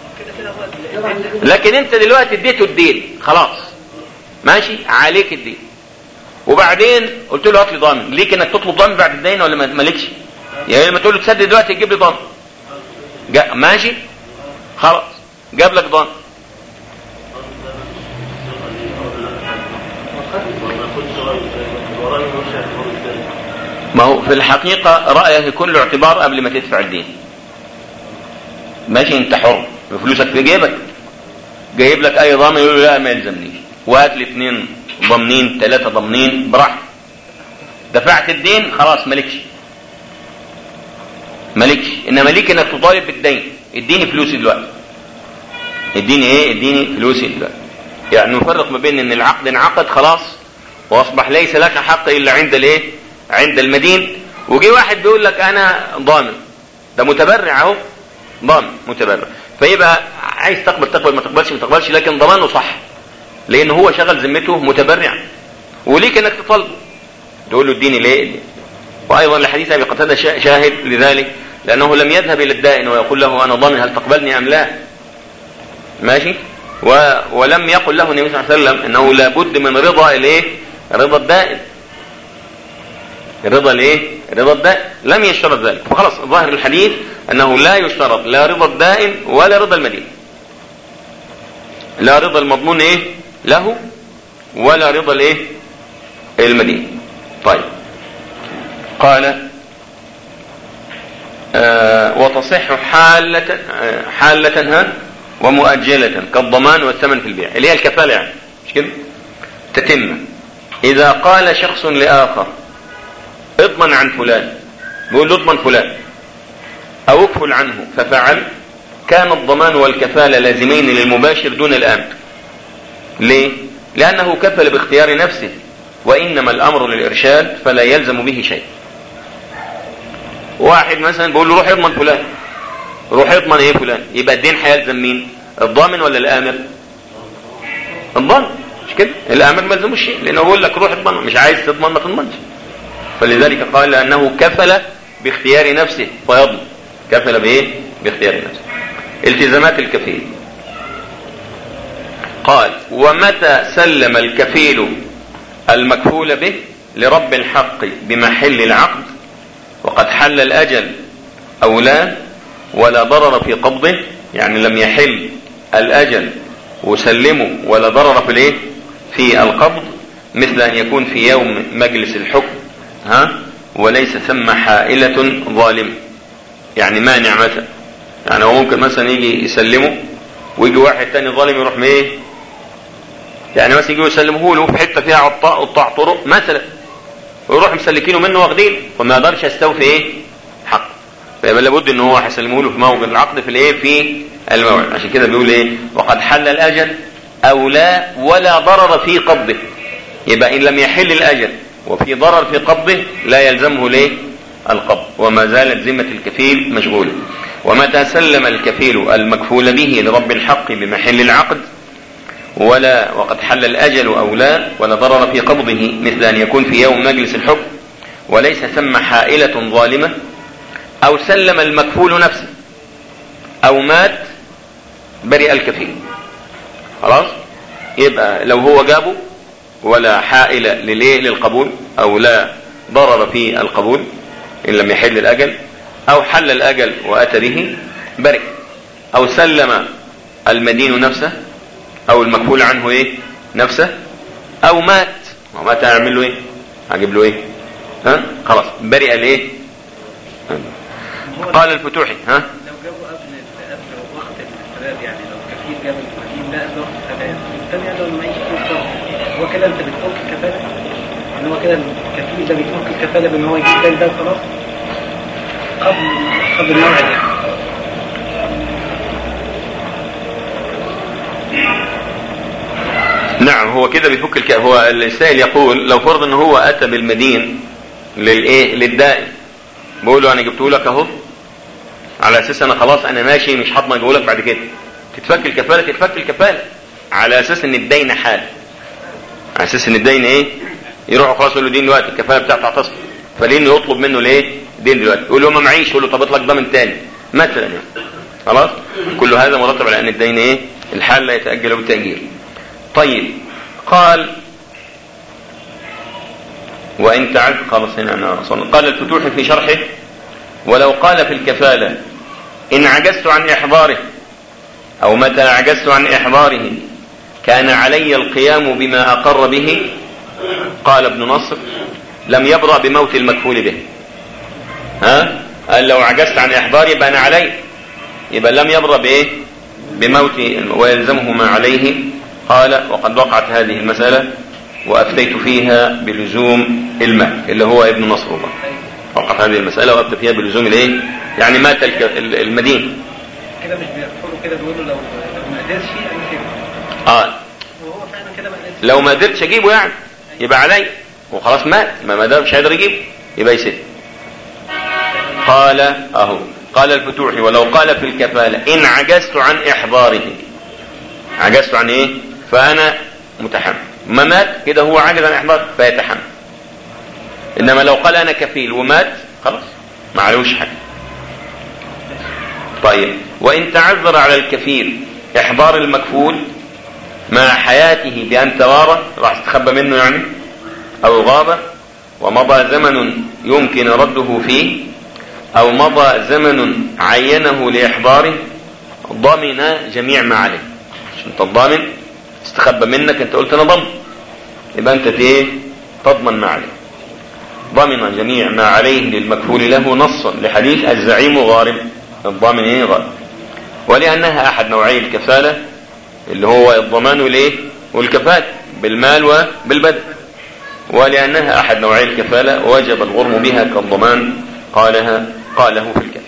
لكن انت دلوقتي اديته الدين خلاص ماشي عليك الدين، وبعدين قلت له هات لي ضامن، ليك انك تطلب ضامن بعد الدين ولا مالكش؟ يعني لما تقول له تسدد دلوقتي تجيب لي ضامن ماشي خلاص جاب لك ضامن. ما هو في الحقيقة رأيه يكون له اعتبار قبل ما تدفع الدين ماشي، انت حر بفلوسك في جيبك، جايب لك اي ضامن يقول له لا ما يلزمنيش، وهات لي اثنين ضامنين ثلاثة ضامنين براحتك، دفعت الدين خلاص مالكش مالكش انما ليك انك تطالب بالدين، اديني فلوسي دلوقتي، اديني ايه اديني فلوسي دلوقتي. يعني نفرق ما بين ان العقد انعقد خلاص واصبح ليس لك حق الا عند الايه عند المدين، وجي واحد بيقول لك انا ضامن، ده متبرع اهو، ضامن متبرع، فيبقى عايز تقبل تقبل ما تقبلش ما تقبلش، لكن ضمانه صح لان هو شغل ذمته متبرع، وليك انك تطلب تقول له اديني ليه. وايضا لحديث ابي قتاده شاهد لذلك، لانه لم يذهب الى الدائن ويقول له انا ضامن هل تقبلني ام لا ماشي، و... ولم يقل له النبي صلى الله عليه وسلم انه لابد من رضا الايه رضا الدائن، رضا الايه رضا الدائن لم يشترط ذلك، فخلاص ظاهر الحديث انه لا يشترط لا رضا الدائن ولا رضا المدين، لا رضا المضمون ايه له ولا رضا الايه المدين. طيب قال آه وتصح حالة آه حالة ها ومؤجلة كالضمان والثمن في البيع اللي هي الكفالة، يعني مش كده تتم اذا قال شخص لاخر اضمن عن فلان، بيقول له اضمن فلان او اكفل عنه ففعل، كان الضمان والكفالة لازمين للمباشر دون الآمر. ليه؟ لأنه كفل باختيار نفسه، وإنما الأمر للإرشاد فلا يلزم به شيء. واحد مثلا بيقول له روح اضمن فلان، روح اضمن ايه فلان، يبقى الدين هيلزم مين؟ الضامن ولا الآمر؟ الضامن مش كده؟ الآمر ما يلزموش شيء لأنه بيقول لك روح اضمن، مش عايز تضمن ما تضمنش. فلذلك قال لأنه كفل باختيار نفسه فيضمن، كفل بايه؟ باختيار نفسه. التزامات الكفيل قال ومتى سلم الكفيل المكفول به لرب الحق بمحل العقد وقد حل الأجل أو لا ولا ضرر في قبضه، يعني لم يحل الأجل وسلمه ولا ضرر في الايه في القبض، مثل أن يكون في يوم مجلس الحكم ها وليس ثم حائلة ظالمة، يعني مانع مثلا، يعني هو ممكن مثلا يجي يسلمه ويجي واحد تاني ظالم يروح ايه، يعني مثلا يجي يسلمه له في حته فيها عطاء قطاع طرق مثلا ويروح مسلكينه منه واخدين، فما يقدرش يستوفي ايه حق، فيبقى لابد ان هو هيسلمه له في موعد العقد في الايه في الموعد. عشان كده بيقول ايه وقد حل الاجل او لا ولا ضرر في قبضه، يبقى ان لم يحل الاجل وفي ضرر في قبضه لا يلزمه ليه القبض، وما زالت ذمة الكفيل مشغولة. ومتى سلم الكفيل المكفول به لرب الحق بمحل العقد ولا وقد حل الأجل أو لا ولا ضرر في قبضه، مثل أن يكون في يوم مجلس الحكم وليس ثم حائلة ظالمة، أو سلم المكفول نفسه أو مات برئ الكفيل، خلاص يبقى لو هو جابه ولا حائلة لليه للقبول أو لا ضرر في القبول إن لم يحل الأجل، أو حل الأجل وأتى به برئ، أو سلم المدين نفسه أو المكفول عنه إيه نفسه، أو مات، ومات هيعمل له إيه هجيب له إيه ها خلاص برئ ليه. قال الفتوحي ها لو جابوا قبل قبل وقت الشباب، يعني لو كفيل جاب القديم ده قبل وقت الشباب الثاني قالوا ما يجي هو كده انت بتفك الكفاله، يعني هو كده الكفيل ده بيفك الكفاله بان هو يجيب ده خلاص قبل قبل الموعد يعني. نعم هو كده بيفك الك... هو السائل يقول لو فرض ان هو اتى بالمدين للايه للدائن، بقول له انا جبته لك اهو على اساس انا خلاص انا ماشي مش هضمن اقولك بعد كده تتفك الكفاله تتفك الكفاله على اساس ان الدين حال، على اساس ان الدين ايه يروحوا خلاص يقول له دين دلوقتي الكفاله بتاعته هتصل، فليه انه يطلب منه ليه دين دلوقتي؟ يقول له ما معيش، يقول له طب اطلق ضامن تاني مثلا يعني. خلاص كل هذا مرتب على ان الدين ايه الحال لا يتاجل بالتاجيل. طيب قال وان تعد خلاص هنا انا قال الفتوح في شرحه ولو قال في الكفاله ان عجزت عن احضاره او متى عجزت عن احضاره كان علي القيام بما اقر به، قال ابن نصر لم يبرأ بموت المكفول به. ها قال لو عجزت عن احضاره يبقى انا علي، يبقى لم يبرأ بايه بموت ويلزمه ما عليه. قال وقد وقعت هذه المسألة وافتيت فيها بلزوم المال اللي هو ابن نصر الله، وقعت هذه المسألة وافتيت فيها بلزوم الايه يعني مات المدين كده مش بيقولوا كده بيقولوا لو ما قدرش يجيب اه وهو فعلا كده ما قدرش، لو ما قدرتش اجيبه يعني يبقى علي وخلاص مات، ما ما مش قادر يجيب يبقى يسد. قال اهو قال الفتوح ولو قال في الكفالة ان عجزت عن احضاره، عجزت عن ايه فانا متحمل، ما مات كده هو عاجز عن احضاره فيتحمل. انما لو قال انا كفيل ومات خلاص ما عليهوش حاجه. طيب وان تعذر على الكفيل احضار المكفول مع حياته بان توارى راح تستخبى منه يعني او غاب ومضى زمن يمكن رده فيه او مضى زمن عينه لاحضاره ضمن جميع ما عليه. مش انت الضامن استخبى منك انت قلت انا ضمن يبقى انت ايه تضمن ما عليه. ضمن جميع ما عليه للمكفول له نصا لحديث الزعيم غارم، الضامن ايه غارم. ولانها احد نوعي الكفاله اللي هو الضمان والايه والكفاله بالمال وبالبدن، ولانها احد نوعي الكفاله وجب الغرم بها كالضمان قالها قاله في الكفاله.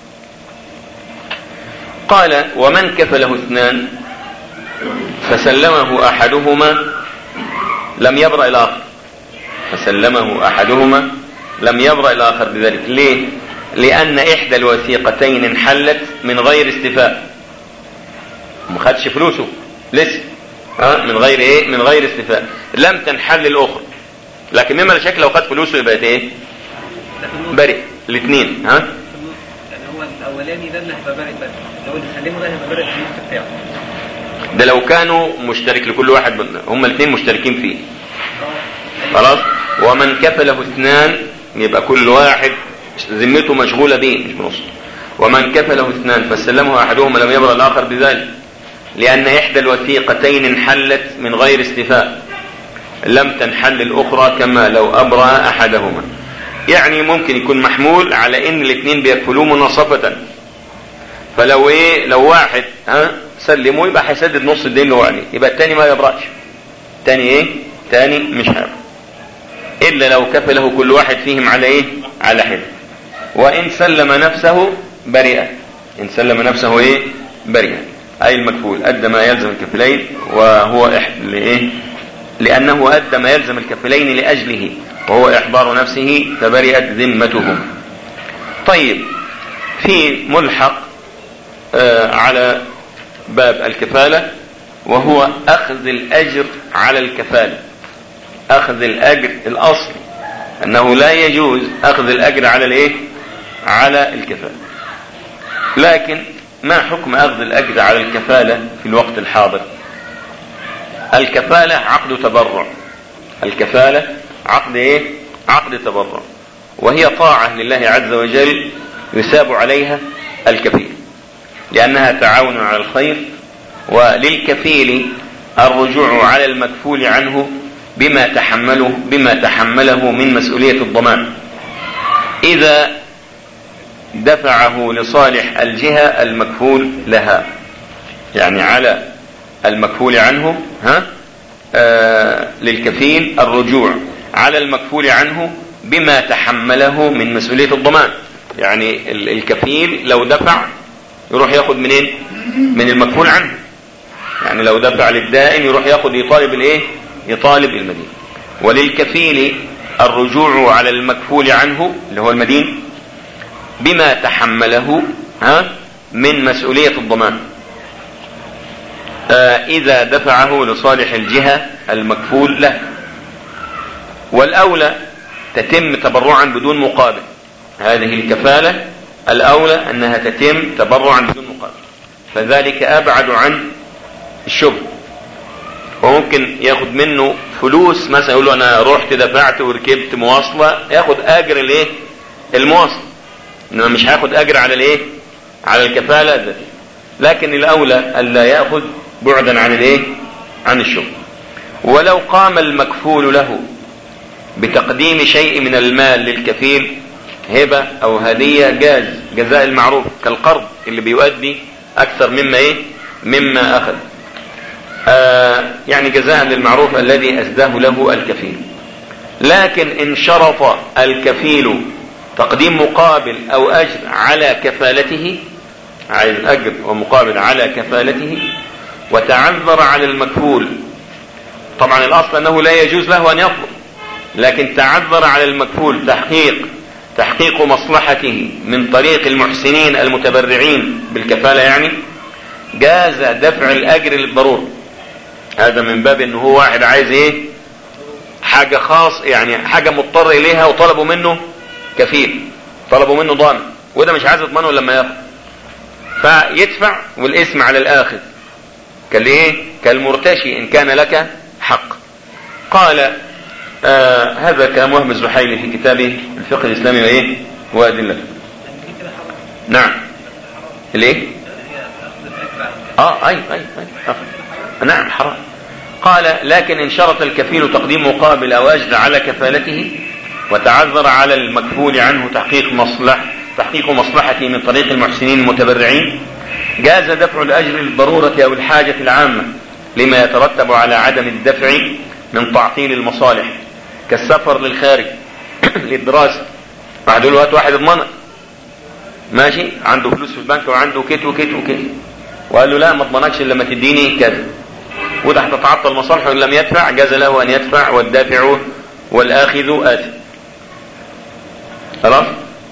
قال ومن كفله اثنان فسلمه احدهما لم يبرأ الاخر، فسلمه احدهما لم يبرأ الاخر بذلك. ليه؟ لان احدى الوثيقتين انحلت من غير استيفاء، ما خدش فلوسه لسه ها من غير ايه من غير استيفاء، لم تنحل الاخرى. لكن مما لا شك لو خد فلوسه يبقى ايه برئ الاثنين. ها يعني هو الاولاني ده اللي هيبقى برئ، بس لو اللي سلمه ده هيبقى برئ في النص بتاعه. ده لو كانوا مشترك لكل واحد هم الاثنين مشتركين فيه خلاص. ومن كفله اثنان يبقى كل واحد ذمته مشغوله به مش بنص. ومن كفله اثنان فسلمه احدهما لم يبرأ الاخر بذلك لان احدى الوثيقتين انحلت من غير استيفاء لم تنحل الاخرى كما لو ابرأ احدهما. يعني ممكن يكون محمول على ان الاثنين بيكفلوه مناصفه، فلو ايه لو واحد ها سلمه يبقى هيسدد نص الدين اللي هو عليه، يبقى الثاني ما يبرأش، الثاني ايه الثاني مش هيبرأ الا لو كفله كل واحد فيهم على ايه على حد. وان سلم نفسه بريئا، ان سلم نفسه ايه بريئا اي المكفول ادى ما يلزم الكفلين وهو احد لايه لانه ادى ما يلزم الكفلين لاجله وهو احضار نفسه فبرئت ذمتهم. طيب في ملحق آه على باب الكفالة وهو اخذ الاجر على الكفالة. اخذ الاجر الاصل انه لا يجوز اخذ الاجر على الايه على الكفالة، لكن ما حكم اخذ الاجر على الكفالة في الوقت الحاضر؟ الكفالة عقد تبرع، الكفالة عقد ايه عقد تبرع، وهي طاعة لله عز وجل يثاب عليها الكفيل لانها تعاون على الخير، وللكفيل الرجوع على المكفول عنه بما تحمله بما تحمله من مسؤولية الضمان إذا دفعه لصالح الجهة المكفول لها. يعني على المكفول عنه ها آه للكفيل الرجوع على المكفول عنه بما تحمله من مسؤولية الضمان. يعني الكفيل لو دفع يروح ياخد منين من المكفول عنه، يعني لو دفع للدائن يروح ياخد يطالب الايه يطالب المدين. وللكفيل الرجوع على المكفول عنه اللي هو المدين بما تحمله ها من مسؤولية الضمان آه إذا دفعه لصالح الجهة المكفول له. والأولى تتم تبرعا بدون مقابل. هذه الكفالة الأولى أنها تتم تبرعا بدون مقابل، فذلك أبعد عن الشبه. وممكن ياخد منه فلوس، مثلا يقول له أنا رحت دفعت وركبت مواصلة، ياخد أجر الايه المواصلة، إنما مش هياخد أجر على الايه على الكفالة ده. لكن الأولى ألا يأخذ بعدا عن الايه عن الشبه. ولو قام المكفول له بتقديم شيء من المال للكفيل هبة أو هدية جاز جزاء المعروف، كالقرض اللي بيؤدي أكثر مما إيه مما أخذ، آه يعني جزاء للمعروف الذي أسداه له الكفيل. لكن إن شرط الكفيل تقديم مقابل أو أجر على كفالته، عايز أجر ومقابل على كفالته، وتعذر على المكفول، طبعا الأصل أنه لا يجوز له أن يطلب، لكن تعذر على المكفول تحقيق تحقيق مصلحته من طريق المحسنين المتبرعين بالكفالة، يعني جاز دفع الأجر للضرورة. هذا من باب أنه هو واحد عايز إيه حاجة خاص، يعني حاجة مضطر إليها وطلبوا منه كفيل، طلبوا منه ضامن، وده مش عايز يضمنه لما ياخد، فيدفع والاسم على الآخذ كالإيه كالمرتشي إن كان لك حق. قال آه هذا كلام وهم الزحيلي في كتابه الفقه الإسلامي وإيه وأدلته. نعم الايه اه اي اي اي نعم حرام. قال لكن ان شرط الكفيل تقديم مقابل او اجر على كفالته وتعذر على المكفول عنه تحقيق مصلحة تحقيق مصلحته من طريق المحسنين المتبرعين، جاز دفع الاجر للضرورة او الحاجة العامة لما يترتب على عدم الدفع من تعطيل المصالح، كالسفر للخارج للدراسة. واحد يقول له هات واحد اضمنك، ماشي، عنده فلوس في البنك وعنده كت وكت وكت، وقال له لا ما اضمنكش الا لما تديني كذا، وده هتتعطل مصالحه ان لم يدفع، جاز له ان يدفع والدافع والاخذ آثم. خلاص.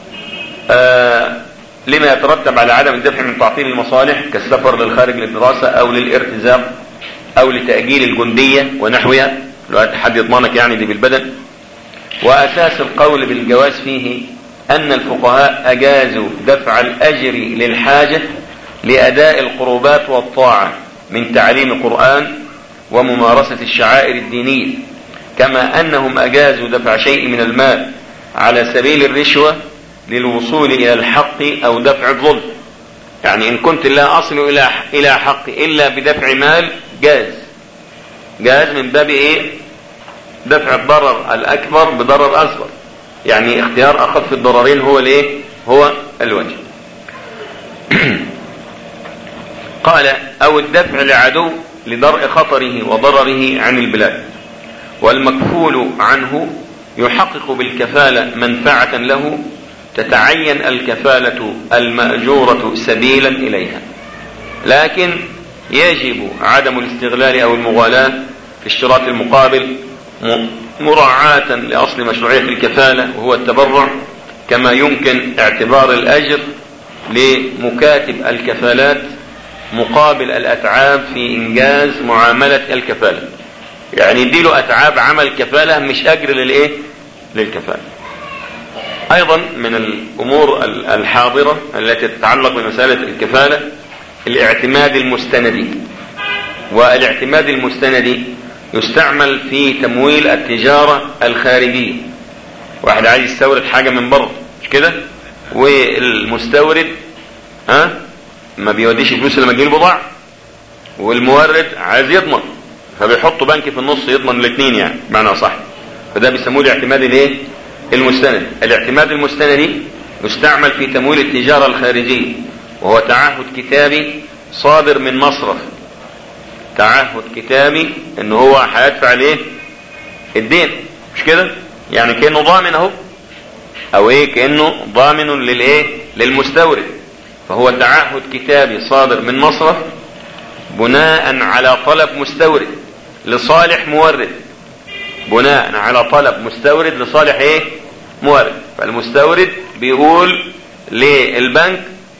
آه لما يترتب على عدم الدفع من تعطيل المصالح كالسفر للخارج للدراسة او للارتزاق او لتأجيل الجندية ونحوها، لو حد يضمنك يعني دي بالبدن. واساس القول بالجواز فيه ان الفقهاء اجازوا دفع الاجر للحاجة لاداء القربات والطاعة من تعليم القرآن وممارسة الشعائر الدينية، كما انهم اجازوا دفع شيء من المال على سبيل الرشوة للوصول الى الحق او دفع الظلم. يعني ان كنت لا اصل الى الى حق الا بدفع مال جاز جاز من باب ايه دفع الضرر الاكبر بضرر اصغر، يعني اختيار اخف الضررين هو الايه هو الوجه. قال او الدفع لعدو لدرء خطره وضرره عن البلاد، والمكفول عنه يحقق بالكفالة منفعة له تتعين الكفالة المأجورة سبيلا إليها، لكن يجب عدم الاستغلال أو المغالاة في اشتراط المقابل مراعاة لأصل مشروعية الكفالة وهو التبرع، كما يمكن اعتبار الأجر لمكاتب الكفالات مقابل الأتعاب في إنجاز معاملة الكفالة، يعني يديله أتعاب عمل كفالة مش أجر للإيه للكفالة. أيضا من الأمور الحاضرة التي تتعلق بمسألة الكفالة الاعتماد المستندي، والاعتماد المستندي يستعمل في تمويل التجارة الخارجية. واحد عايز يستورد حاجة من بره مش كده، والمستورد ها ما بيوديش فلوس لما تجيله بضاعة، والمورد عايز يضمن فبيحطوا بنك في النص يضمن الاثنين، يعني معنى صح، فده بيسموه الاعتماد الايه المستند. الاعتماد المستندي يستعمل في تمويل التجارة الخارجية، وهو تعهد كتابي صادر من مصرف، تعهد كتابي ان هو هيدفع الايه الدين مش كده، يعني كأنه ضامن اهو، او ايه كأنه ضامن للايه للمستورد، فهو تعهد كتابي صادر من مصرف بناء على طلب مستورد لصالح مورد، بناء على طلب مستورد لصالح ايه مورد. فالمستورد بيقول للبنك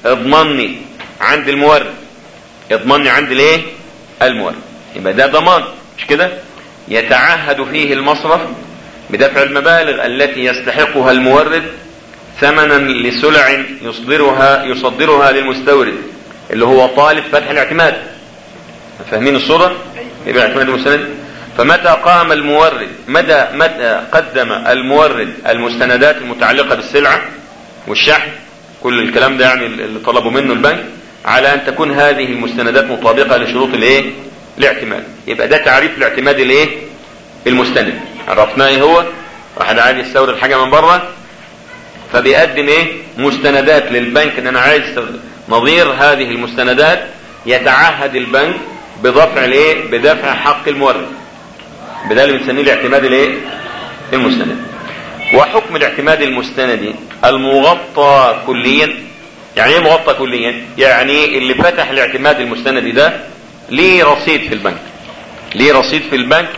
اضمني عند المورد، اضمني عند الايه المورد، يبقى ده ضمان مش كده. يتعهد فيه المصرف بدفع المبالغ التي يستحقها المورد ثمنا لسلع يصدرها يصدرها للمستورد اللي هو طالب فتح الاعتماد. فاهمين الصورة؟ يبقى الاعتماد المستند. فمتى قام المورد متى متى قدم المورد المستندات المتعلقة بالسلعة والشحن، كل الكلام ده يعني اللي طلبوا منه البنك، على ان تكون هذه المستندات مطابقة لشروط الايه الاعتماد. يبقى ده تعريف الاعتماد الايه المستند. عرفناه ايه هو؟ واحد عايز يستورد حاجة من بره فبيقدم ايه مستندات للبنك ان انا عايز نظير هذه المستندات، يتعهد البنك بدفع الايه بدفع حق المورد، بده اللي بنسميه الاعتماد الايه المستند. وحكم الاعتماد المستند المغطى كليا. يعني ايه مغطى كليا؟ يعني اللي فتح الاعتماد المستند ده ليه رصيد في البنك، ليه رصيد في البنك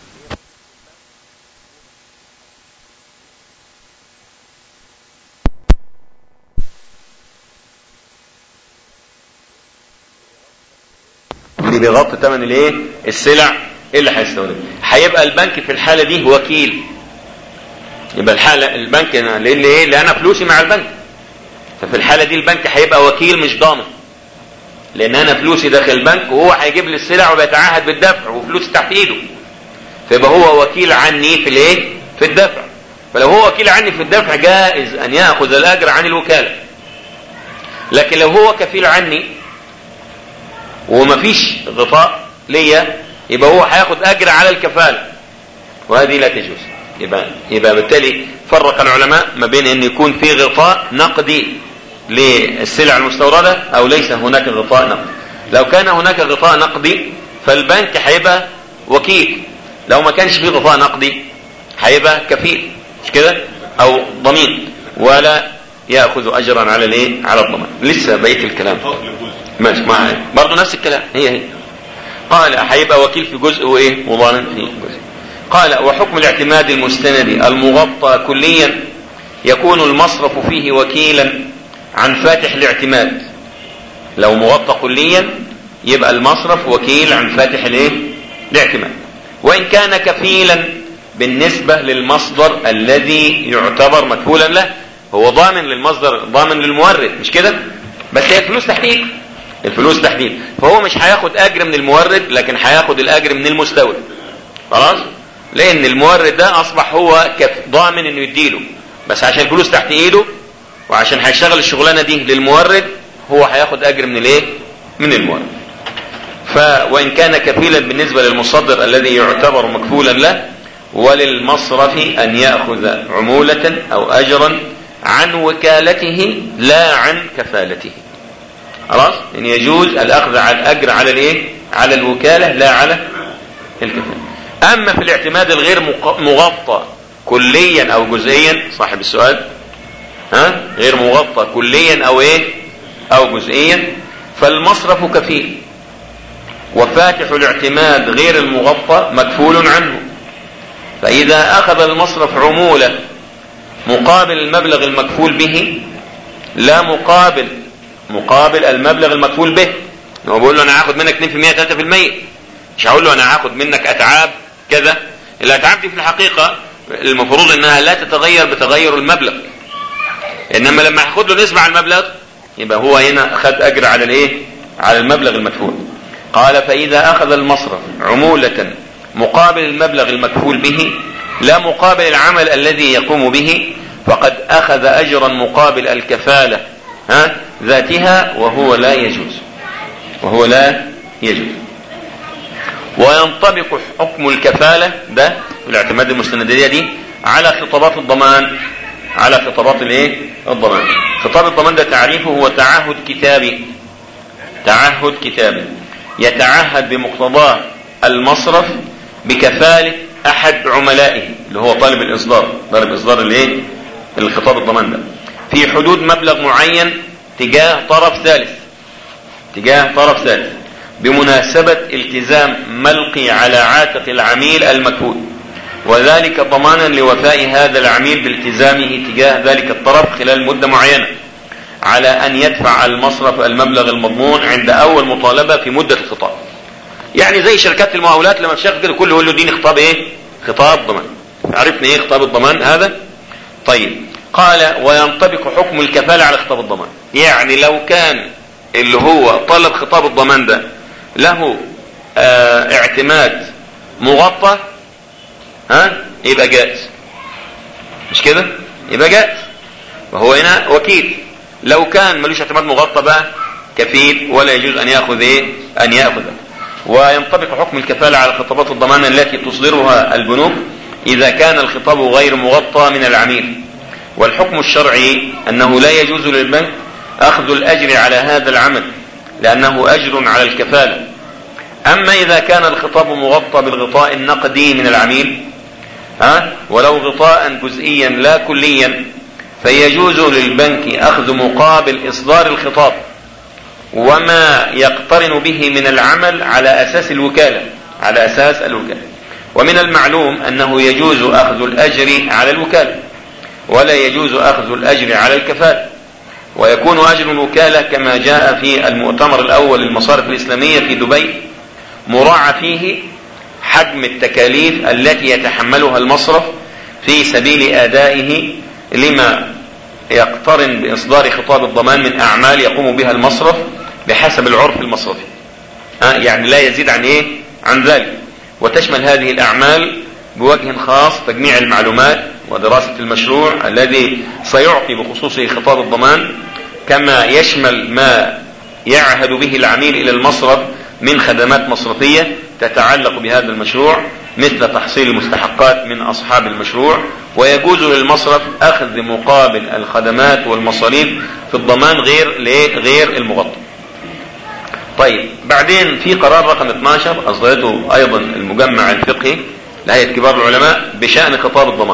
اللي بيغطي ثمن الايه السلع اللي هيستوردها. هيبقى البنك في الحاله دي وكيل. يبقى الحاله البنك لان ايه لان انا فلوسي مع البنك، ففي الحاله دي البنك هيبقى وكيل مش ضامن، لان انا فلوسي داخل البنك وهو هيجيب لي السلع وبيتعهد بالدفع وفلوسي تحت ايده، فيبقى هو وكيل عني في الايه في الدفع. فلو هو وكيل عني في الدفع جائز ان ياخذ الاجر عن الوكاله. لكن لو هو كفيل عني ومفيش غطاء ليا يبقى هو هياخد اجر على الكفاله، وهذه لا تجوز. يبقى يبقى بالتالي فرق العلماء ما بين ان يكون في غطاء نقدي للسلع المستورده او ليس هناك غطاء نقدي. لو كان هناك غطاء نقدي فالبنك هيبقى وكيل، لو ما كانش في غطاء نقدي هيبقى كفيل مش كده او ضمين، ولا ياخذ اجرا على الايه على الضمان. لسه بقيه الكلام ماشي معايا برضه نفس الكلام هي هي. قال هيبقى وكيل في جزء وايه وضامن في جزء. قال وحكم الاعتماد المستند المغطى كليا يكون المصرف فيه وكيلا عن فاتح الاعتماد. لو مغطى كليا يبقى المصرف وكيل عن فاتح الايه الاعتماد، وان كان كفيلا بالنسبة للمصدر الذي يعتبر مكفولا له. هو ضامن للمصدر، ضامن للمورد مش كده، بس هي الفلوس تحديد، الفلوس تحديد، فهو مش هياخد اجر من المورد لكن هياخد الاجر من المستورد. خلاص، لان المورد ده اصبح هو ضامن انه يديله، بس عشان الفلوس تحت ايده وعشان هيشتغل الشغلانه دي للمورد هو هياخد اجر من الايه من المورد. ف وان كان كفيلا بالنسبه للمصدر الذي يعتبر مكفولا له، وللمصرف ان ياخذ عموله او اجرا عن وكالته لا عن كفالته. خلاص، ان يجوز الاخذ على الاجر على الايه على الوكاله لا على الكفاله. اما في الاعتماد الغير مغطى كليا او جزئيا، صاحب السؤال ها غير مغطى كليا او ايه او جزئيا، فالمصرف كفيل، وفاتح الاعتماد غير المغطى مكفول عنه. فاذا اخذ المصرف عمولة مقابل المبلغ المكفول به، لا مقابل مقابل المبلغ المكفول به، هو بيقول له انا هاخد منك اثنين بالمئة ثلاثة بالمئة، مش هقول له انا هاخد منك اتعاب كذا. الاتعاب دي في الحقيقة المفروض انها لا تتغير بتغير المبلغ، انما لما هاخد له نسبة على المبلغ يبقى هو هنا اخذ اجر على الايه على المبلغ المدفوع. قال فاذا اخذ المصرف عمولة مقابل المبلغ المكفول به لا مقابل العمل الذي يقوم به، فقد اخذ اجرا مقابل الكفالة ها ذاتها، وهو لا يجوز وهو لا يجوز. وينطبق حكم الكفالة ده في الاعتماد المستندية دي على خطابات الضمان، على خطابات الايه الضمان. خطاب الضمان ده تعريفه هو تعهد كتابي، تعهد كتابي يتعهد بمقتضاه المصرف بكفالة احد عملائه اللي هو طالب الاصدار، طالب اصدار الايه الخطاب الضمان ده، في حدود مبلغ معين تجاه طرف ثالث، تجاه طرف ثالث بمناسبة التزام ملقي على عاتق العميل المكفول، وذلك ضمانا لوفاء هذا العميل بالتزامه تجاه ذلك الطرف خلال مدة معينة. على أن يدفع المصرف المبلغ المضمون عند أول مطالبة في مدة الخطاب. يعني زي شركات المقاولات لما الشيخ كده كله يقول له ديني خطاب ايه؟ خطاب ضمان. عرفنا ايه خطاب الضمان هذا؟ طيب قال وينطبق حكم الكفالة على خطاب الضمان. يعني لو كان اللي هو طلب خطاب الضمان ده له اه اعتماد مغطى ها يبقى جائز، مش كده؟ يبقى جائز، وهو هنا وكيل. لو كان ملوش اعتماد مغطى بقى كفيل ولا يجوز ان ياخذ ايه؟ ان ياخذه. وينطبق حكم الكفالة على خطابات الضمان التي تصدرها البنوك إذا كان الخطاب غير مغطى من العميل. والحكم الشرعي أنه لا يجوز للبنك أخذ الأجر على هذا العمل لأنه أجر على الكفالة. أما إذا كان الخطاب مغطى بالغطاء النقدي من العميل ها ولو غطاء جزئيا لا كليا فيجوز للبنك أخذ مقابل إصدار الخطاب وما يقترن به من العمل على أساس الوكالة على أساس الوكالة. ومن المعلوم أنه يجوز أخذ الأجر على الوكالة ولا يجوز أخذ الأجر على الكفالة. ويكون أجر الوكالة كما جاء في المؤتمر الأول للمصارف الإسلامية في دبي مراعى فيه حجم التكاليف التي يتحملها المصرف في سبيل أدائه لما يقترن بإصدار خطاب الضمان من أعمال يقوم بها المصرف بحسب العرف المصرفي، يعني لا يزيد عن إيه؟ عن ذلك. وتشمل هذه الأعمال بوجه خاص تجميع المعلومات ودراسة المشروع الذي سيعطي بخصوصه خطاب الضمان، كما يشمل ما يعهد به العميل إلى المصرف من خدمات مصرفية تتعلق بهذا المشروع مثل تحصيل المستحقات من أصحاب المشروع. ويجوز للمصرف أخذ مقابل الخدمات والمصاريف في الضمان غير غير المغطى. طيب بعدين في قرار رقم اثني عشر أصدرته أيضا المجمع الفقهي لهيئة كبار العلماء بشأن خطاب الضمان.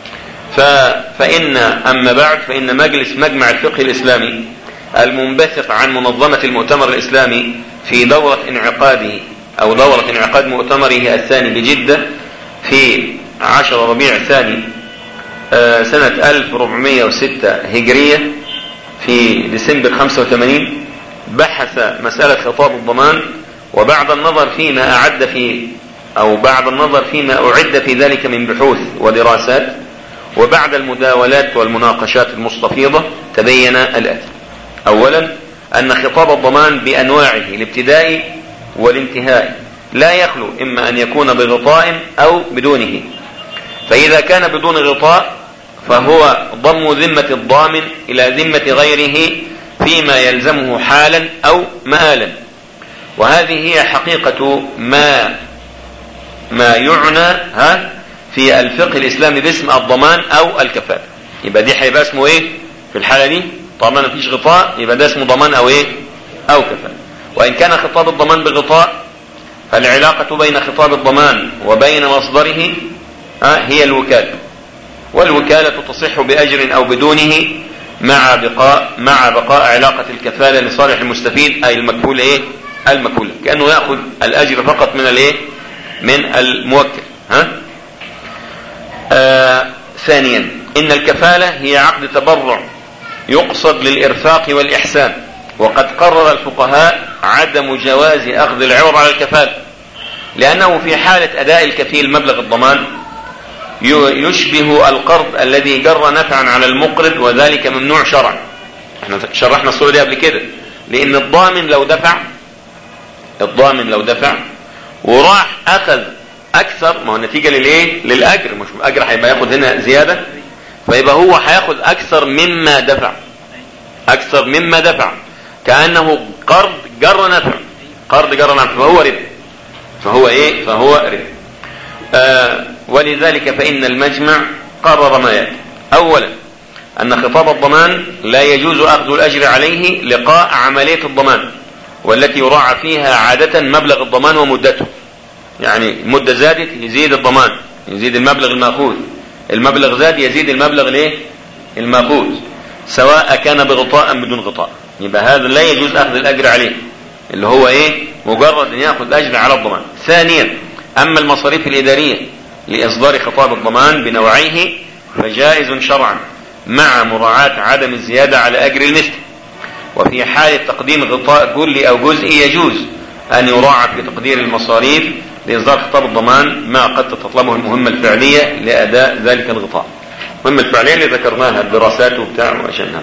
فإن أما بعد فإن مجلس مجمع الفقه الإسلامي المنبثق عن منظمة المؤتمر الإسلامي في دورة انعقاده أو دورة انعقاد مؤتمره الثاني بجدة في عشر ربيع الثاني سنة ألف وأربعمائة وستة هجرية في ديسمبر خمسة وثمانين بحث مسألة خطاب الضمان. وبعد النظر فيما أعد في أو بعد النظر فيما أعد في ذلك من بحوث ودراسات وبعد المداولات والمناقشات المستفيضة تبين الآتي: أولا أن خطاب الضمان بأنواعه الابتدائي والانتهائي لا يخلو إما أن يكون بغطاء أو بدونه. فإذا كان بدون غطاء فهو ضم ذمة الضامن إلى ذمة غيره فيما يلزمه حالا أو مآلا. وهذه هي حقيقة ما ما يعنى ها في الفقه الإسلامي باسم الضمان أو الكفالة. يبقى دي هيبقى اسمه إيه في الحالة دي؟ طبعا مفيش غطاء يبقى ده اسمه ضمان أو إيه أو كفالة. وإن كان خطاب الضمان بغطاء فالعلاقة بين خطاب الضمان وبين مصدره هي الوكالة، والوكالة تصح بأجر أو بدونه مع بقاء مع بقاء علاقة الكفالة لصالح المستفيد أي المكفول إيه المكفول، كأنه يأخذ الأجر فقط من الإيه من الموكل. ها آه ثانيا إن الكفالة هي عقد تبرع يقصد للإرفاق والإحسان، وقد قرر الفقهاء عدم جواز أخذ العوض على الكفالة، لأنه في حالة أداء الكفيل مبلغ الضمان يشبه القرض الذي جر نفعا على المقرض، وذلك ممنوع شرعا. احنا شرحنا الصورة دي قبل كده، لأن الضامن لو دفع الضامن لو دفع وراح أخذ أكثر، ما هو النتيجة للإيه للأجر، مش الأجر هيبقى ياخد هنا زيادة، فيبقى هو هياخد أكثر مما دفع أكثر مما دفع كأنه قرض جر نفع قرض جر نفع فهو ربا فهو إيه فهو ربا. آه ولذلك فإن المجمع قرر ما يأتي: أولا أن خطاب الضمان لا يجوز أخذ الأجر عليه لقاء عملية الضمان، والتي يراعى فيها عادة مبلغ الضمان ومدته. يعني المدة زادت يزيد الضمان، يزيد المبلغ المأخوذ، المبلغ زاد يزيد المبلغ الايه المأخوذ، سواء كان بغطاء أم بدون غطاء. يبقى هذا لا يجوز أخذ الأجر عليه، اللي هو ايه مجرد أن يأخذ الأجر على الضمان. ثانيا أما المصاريف الإدارية لإصدار خطاب الضمان بنوعيه فجائز شرعا مع مراعاة عدم الزيادة على أجر المثل. وفي حال تقديم غطاء كلي أو جزئي يجوز أن يراعى في تقدير المصاريف لإصدار خطاب الضمان ما قد تتطلبه المهمة الفعلية لأداء ذلك الغطاء. المهمة الفعلية اللي ذكرناها الدراسات وبتاع وعشانها.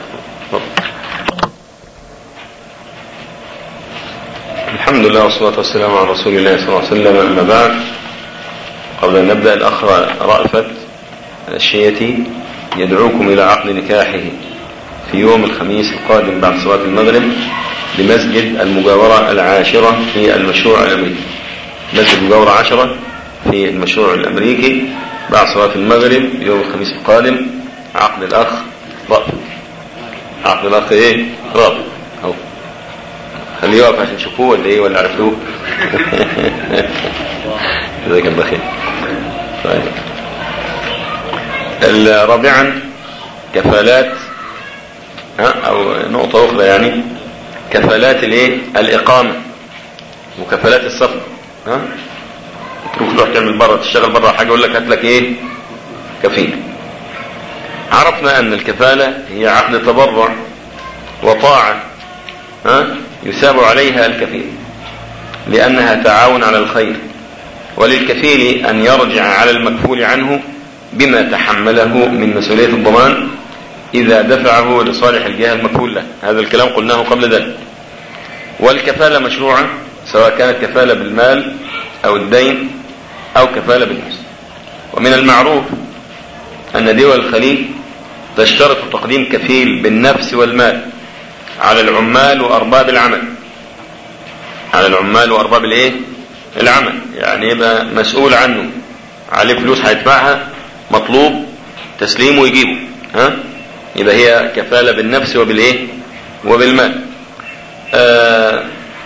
الحمد لله والصلاة والسلام على رسول الله صلى الله عليه وسلم. أما بعد، قبل أن نبدأ، الأخ رأفت الشيتي يدعوكم إلى عقد نكاحه في يوم الخميس القادم بعد صلاة المغرب بمسجد المجاورة العاشرة في المشروع الأمريكي. مسجد المجاورة عشرة في المشروع الأمريكي بعد صلاة المغرب يوم الخميس القادم. عقد الأخ رأفت. عقد الأخ إيه؟ رأفت. أهو خليه يقف عشان تشوفوه ولا إيه ولا عرفتوه؟ إذا كان بخير. طيب. رابعا كفالات، ها أو نقطة أخرى يعني كفالات الإيه؟ الإقامة وكفالات السفر. ها تروح تروح تعمل برا، تشتغل برا حاجة يقول لك هات لك إيه؟ كفيل. عرفنا أن الكفالة هي عقد تبرع وطاعة، ها يثاب عليها الكفيل لأنها تعاون على الخير، وللكفيل أن يرجع على المكفول عنه بما تحمله من مسؤولية الضمان إذا دفعه لصالح الجهة المكفول له. هذا الكلام قلناه قبل ذلك. والكفالة مشروعة سواء كانت كفالة بالمال أو الدين أو كفالة بالنفس. ومن المعروف أن دول الخليج تشترط تقديم كفيل بالنفس والمال على العمال وأرباب العمل. على العمال وأرباب الإيه؟ العمل، يعني يبقى مسؤول عنه، عليه فلوس هيدفعها، مطلوب تسليمه ويجيبه. ها يبقى هي كفالة بالنفس وبالإيه؟ وبالمال. آه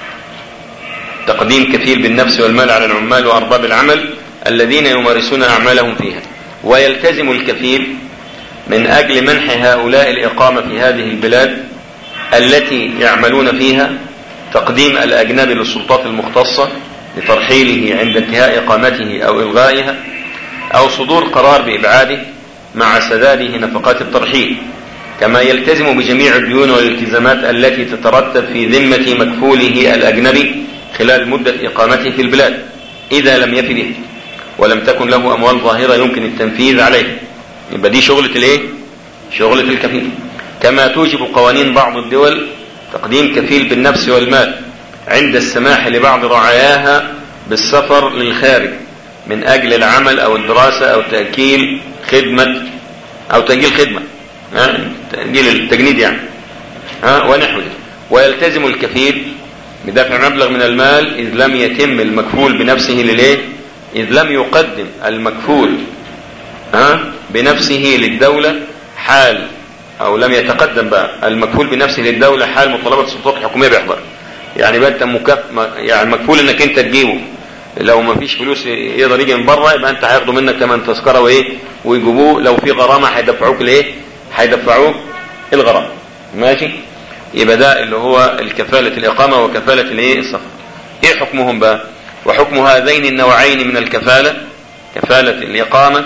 تقديم كفيل بالنفس والمال على العمال وأرباب العمل الذين يمارسون أعمالهم فيها. ويلتزم الكفيل من أجل منح هؤلاء الإقامة في هذه البلاد التي يعملون فيها تقديم الأجنبي للسلطات المختصة لترحيله عند انتهاء إقامته أو إلغائها، أو صدور قرار بإبعاده مع سداده نفقات الترحيل، كما يلتزم بجميع الديون والالتزامات التي تترتب في ذمة مكفوله الأجنبي خلال مدة إقامته في البلاد إذا لم يفي به ولم تكن له أموال ظاهرة يمكن التنفيذ عليه. يبقى دي شغلة الإيه؟ شغلة الكفيل. كما توجب قوانين بعض الدول تقديم كفيل بالنفس والمال عند السماح لبعض رعاياها بالسفر للخارج من أجل العمل أو الدراسة أو تأجيل خدمة أو تأجيل خدمة، ها تأجيل التجنيد يعني، ها ونحوه. ويلتزم الكفيل بدفع مبلغ من المال إذ لم يتم المكفول بنفسه لليه إذ لم يقدم المكفول ها بنفسه للدولة حال أو لم يتقدم بقى المكفول بنفسه للدولة حال مطالبة السلطات الحكومية بإحضار. يعني بقى انت مكف... يعني المكفول انك انت تجيبه، لو ما فيش فلوس يقدر يجي من بره يبقى انت هياخدوا منك ثمن تذكره وايه ويجيبوه، لو في غرامه هيدفعوك الايه هيدفعوك الغرامه. ماشي. يبقى ده اللي هو الكفاله الاقامه وكفاله الايه السفر. ايه حكمهم بقى؟ وحكم هذين النوعين من الكفاله، كفاله الاقامه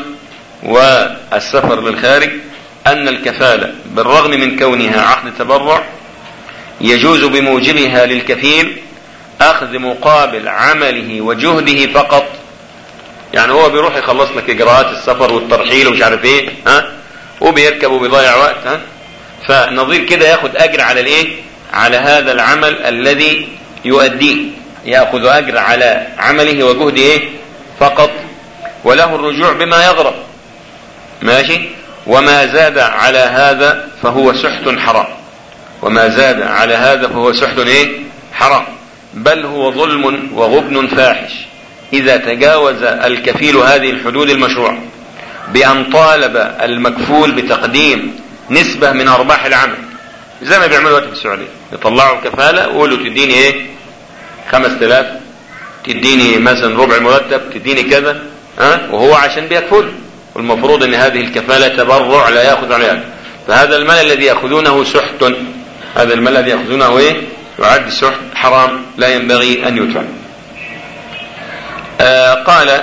والسفر للخارج، ان الكفاله بالرغم من كونها عقد تبرع يجوز بموجبها للكفيل أخذ مقابل عمله وجهده فقط. يعني هو بيروح يخلص لك إجراءات السفر والترحيل ومش عارف إيه، ها وبيركب وبيضيع وقت، ها فنظير كده ياخد أجر على الإيه؟ على هذا العمل الذي يؤديه، يأخذ أجر على عمله وجهده إيه؟ فقط، وله الرجوع بما يغرب. ماشي. وما زاد على هذا فهو سحت حرام، وما زاد على هذا فهو سحت ايه حرام، بل هو ظلم وغبن فاحش اذا تجاوز الكفيل هذه الحدود المشروعة بان طالب المكفول بتقديم نسبة من ارباح العمل، زي ما بيعملوا وقت في السعودية، يطلعوا كفالة ويقولوا تديني ايه خمس تلاف، تديني مثلا ربع مرتب، تديني كذا، ها وهو عشان بيكفل، والمفروض ان هذه الكفالة تبرع لا ياخذ عليها. فهذا المال الذي ياخذونه سحت، هذا المال الذي يأخذونه ايه يعد سحت حرام لا ينبغي أن يدفع. آه قال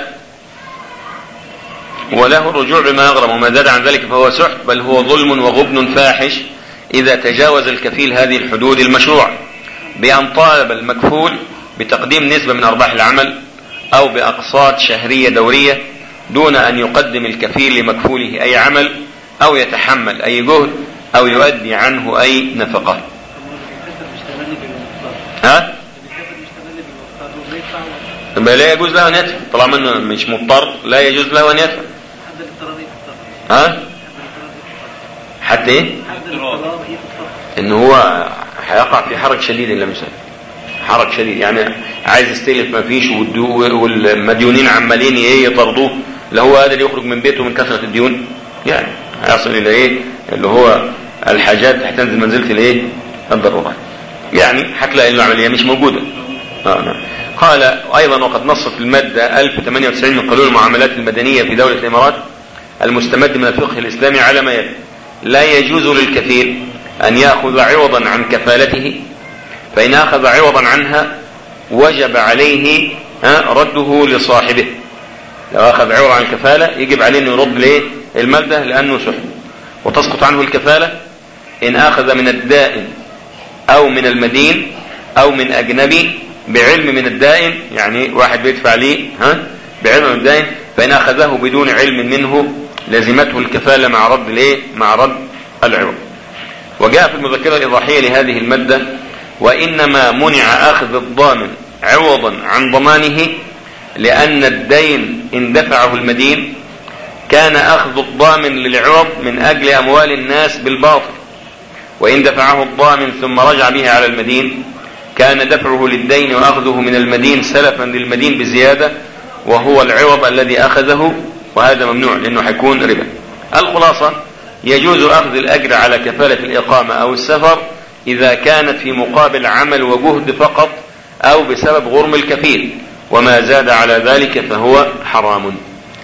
وله الرجوع بما يغرم، وما زاد عن ذلك فهو سحت، بل هو ظلم وغبن فاحش إذا تجاوز الكفيل هذه الحدود المشروعة بأن طالب المكفول بتقديم نسبة من أرباح العمل أو بأقساط شهرية دورية دون أن يقدم الكفيل لمكفوله أي عمل أو يتحمل أي جهد أو يؤدي عنه أي نفقة. ها؟ لا يجوز له أن يدفع طالما أنه مش مضطر، لا يجوز له أن يدفع. ها؟ حتى إيه؟ إنه هو هيقع في حرج شديد إلا مثال حرج شديد، يعني عايز يستلف ما فيش والمديونين عمالين ايه يطردوه، اللي هو قادر يخرج من بيته من كثرة الديون، يعني هيصل الى ايه اللي هو الحاجات هتنزل منزلة الايه الضرورات، يعني هتلاقي العملية مش موجودة. آه نعم. قال ايضا وقد نص في المادة ألف وثمانية وتسعين من قانون المعاملات المدنية في دولة الامارات المستمد من الفقه الاسلامي على ما يلي: لا يجوز للكفيل ان يأخذ عوضا عن كفالته، فإن أخذ عوضا عنها وجب عليه رده لصاحبه. لو أخذ عوضا عن الكفالة يجب عليه أن يرد ليه المال ده لأنه سحب، وتسقط عنه الكفالة إن أخذ من الدائن أو من المدين أو من أجنبي بعلم من الدائن، يعني واحد بيدفع ليه ها بعلم من الدائن، فإن أخذه بدون علم منه لزمته الكفالة مع رد ليه مع رد العوض. وجاء في المذكرة الإيضاحية لهذه المادة: وإنما منع أخذ الضامن عوضا عن ضمانه لأن الدين إن دفعه المدين كان أخذ الضامن للعوض من أجل أموال الناس بالباطل، وإن دفعه الضامن ثم رجع به على المدين كان دفعه للدين وأخذه من المدين سلفا للمدين بزيادة وهو العوض الذي أخذه، وهذا ممنوع لأنه حيكون ربا. الخلاصة: يجوز أخذ الأجر على كفالة الإقامة أو السفر إذا كانت في مقابل عمل وجهد فقط أو بسبب غرم الكفيل، وما زاد على ذلك فهو حرام.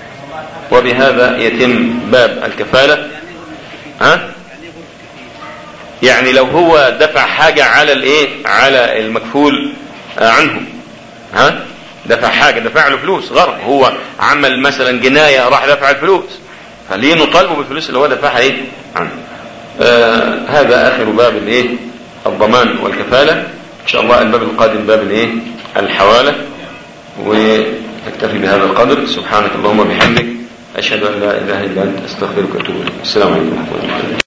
وبهذا يتم باب الكفالة. ها؟ يعني لو هو دفع حاجة على الايه على المكفول عنه، ها دفع حاجة، دفع له فلوس غرم، هو عمل مثلا جناية راح دفع الفلوس، فليه نطالبه بالفلوس اللي هو دفعها ايه عنه. آه هذا آخر باب الايه الضمان والكفالة. ان شاء الله الباب القادم باب الايه الحوالة. ونكتفي بهذا القدر. سبحانك اللهم وبحمدك، اشهد ان لا اله الا انت، استغفرك واتوب اليك. السلام عليكم ورحمة الله.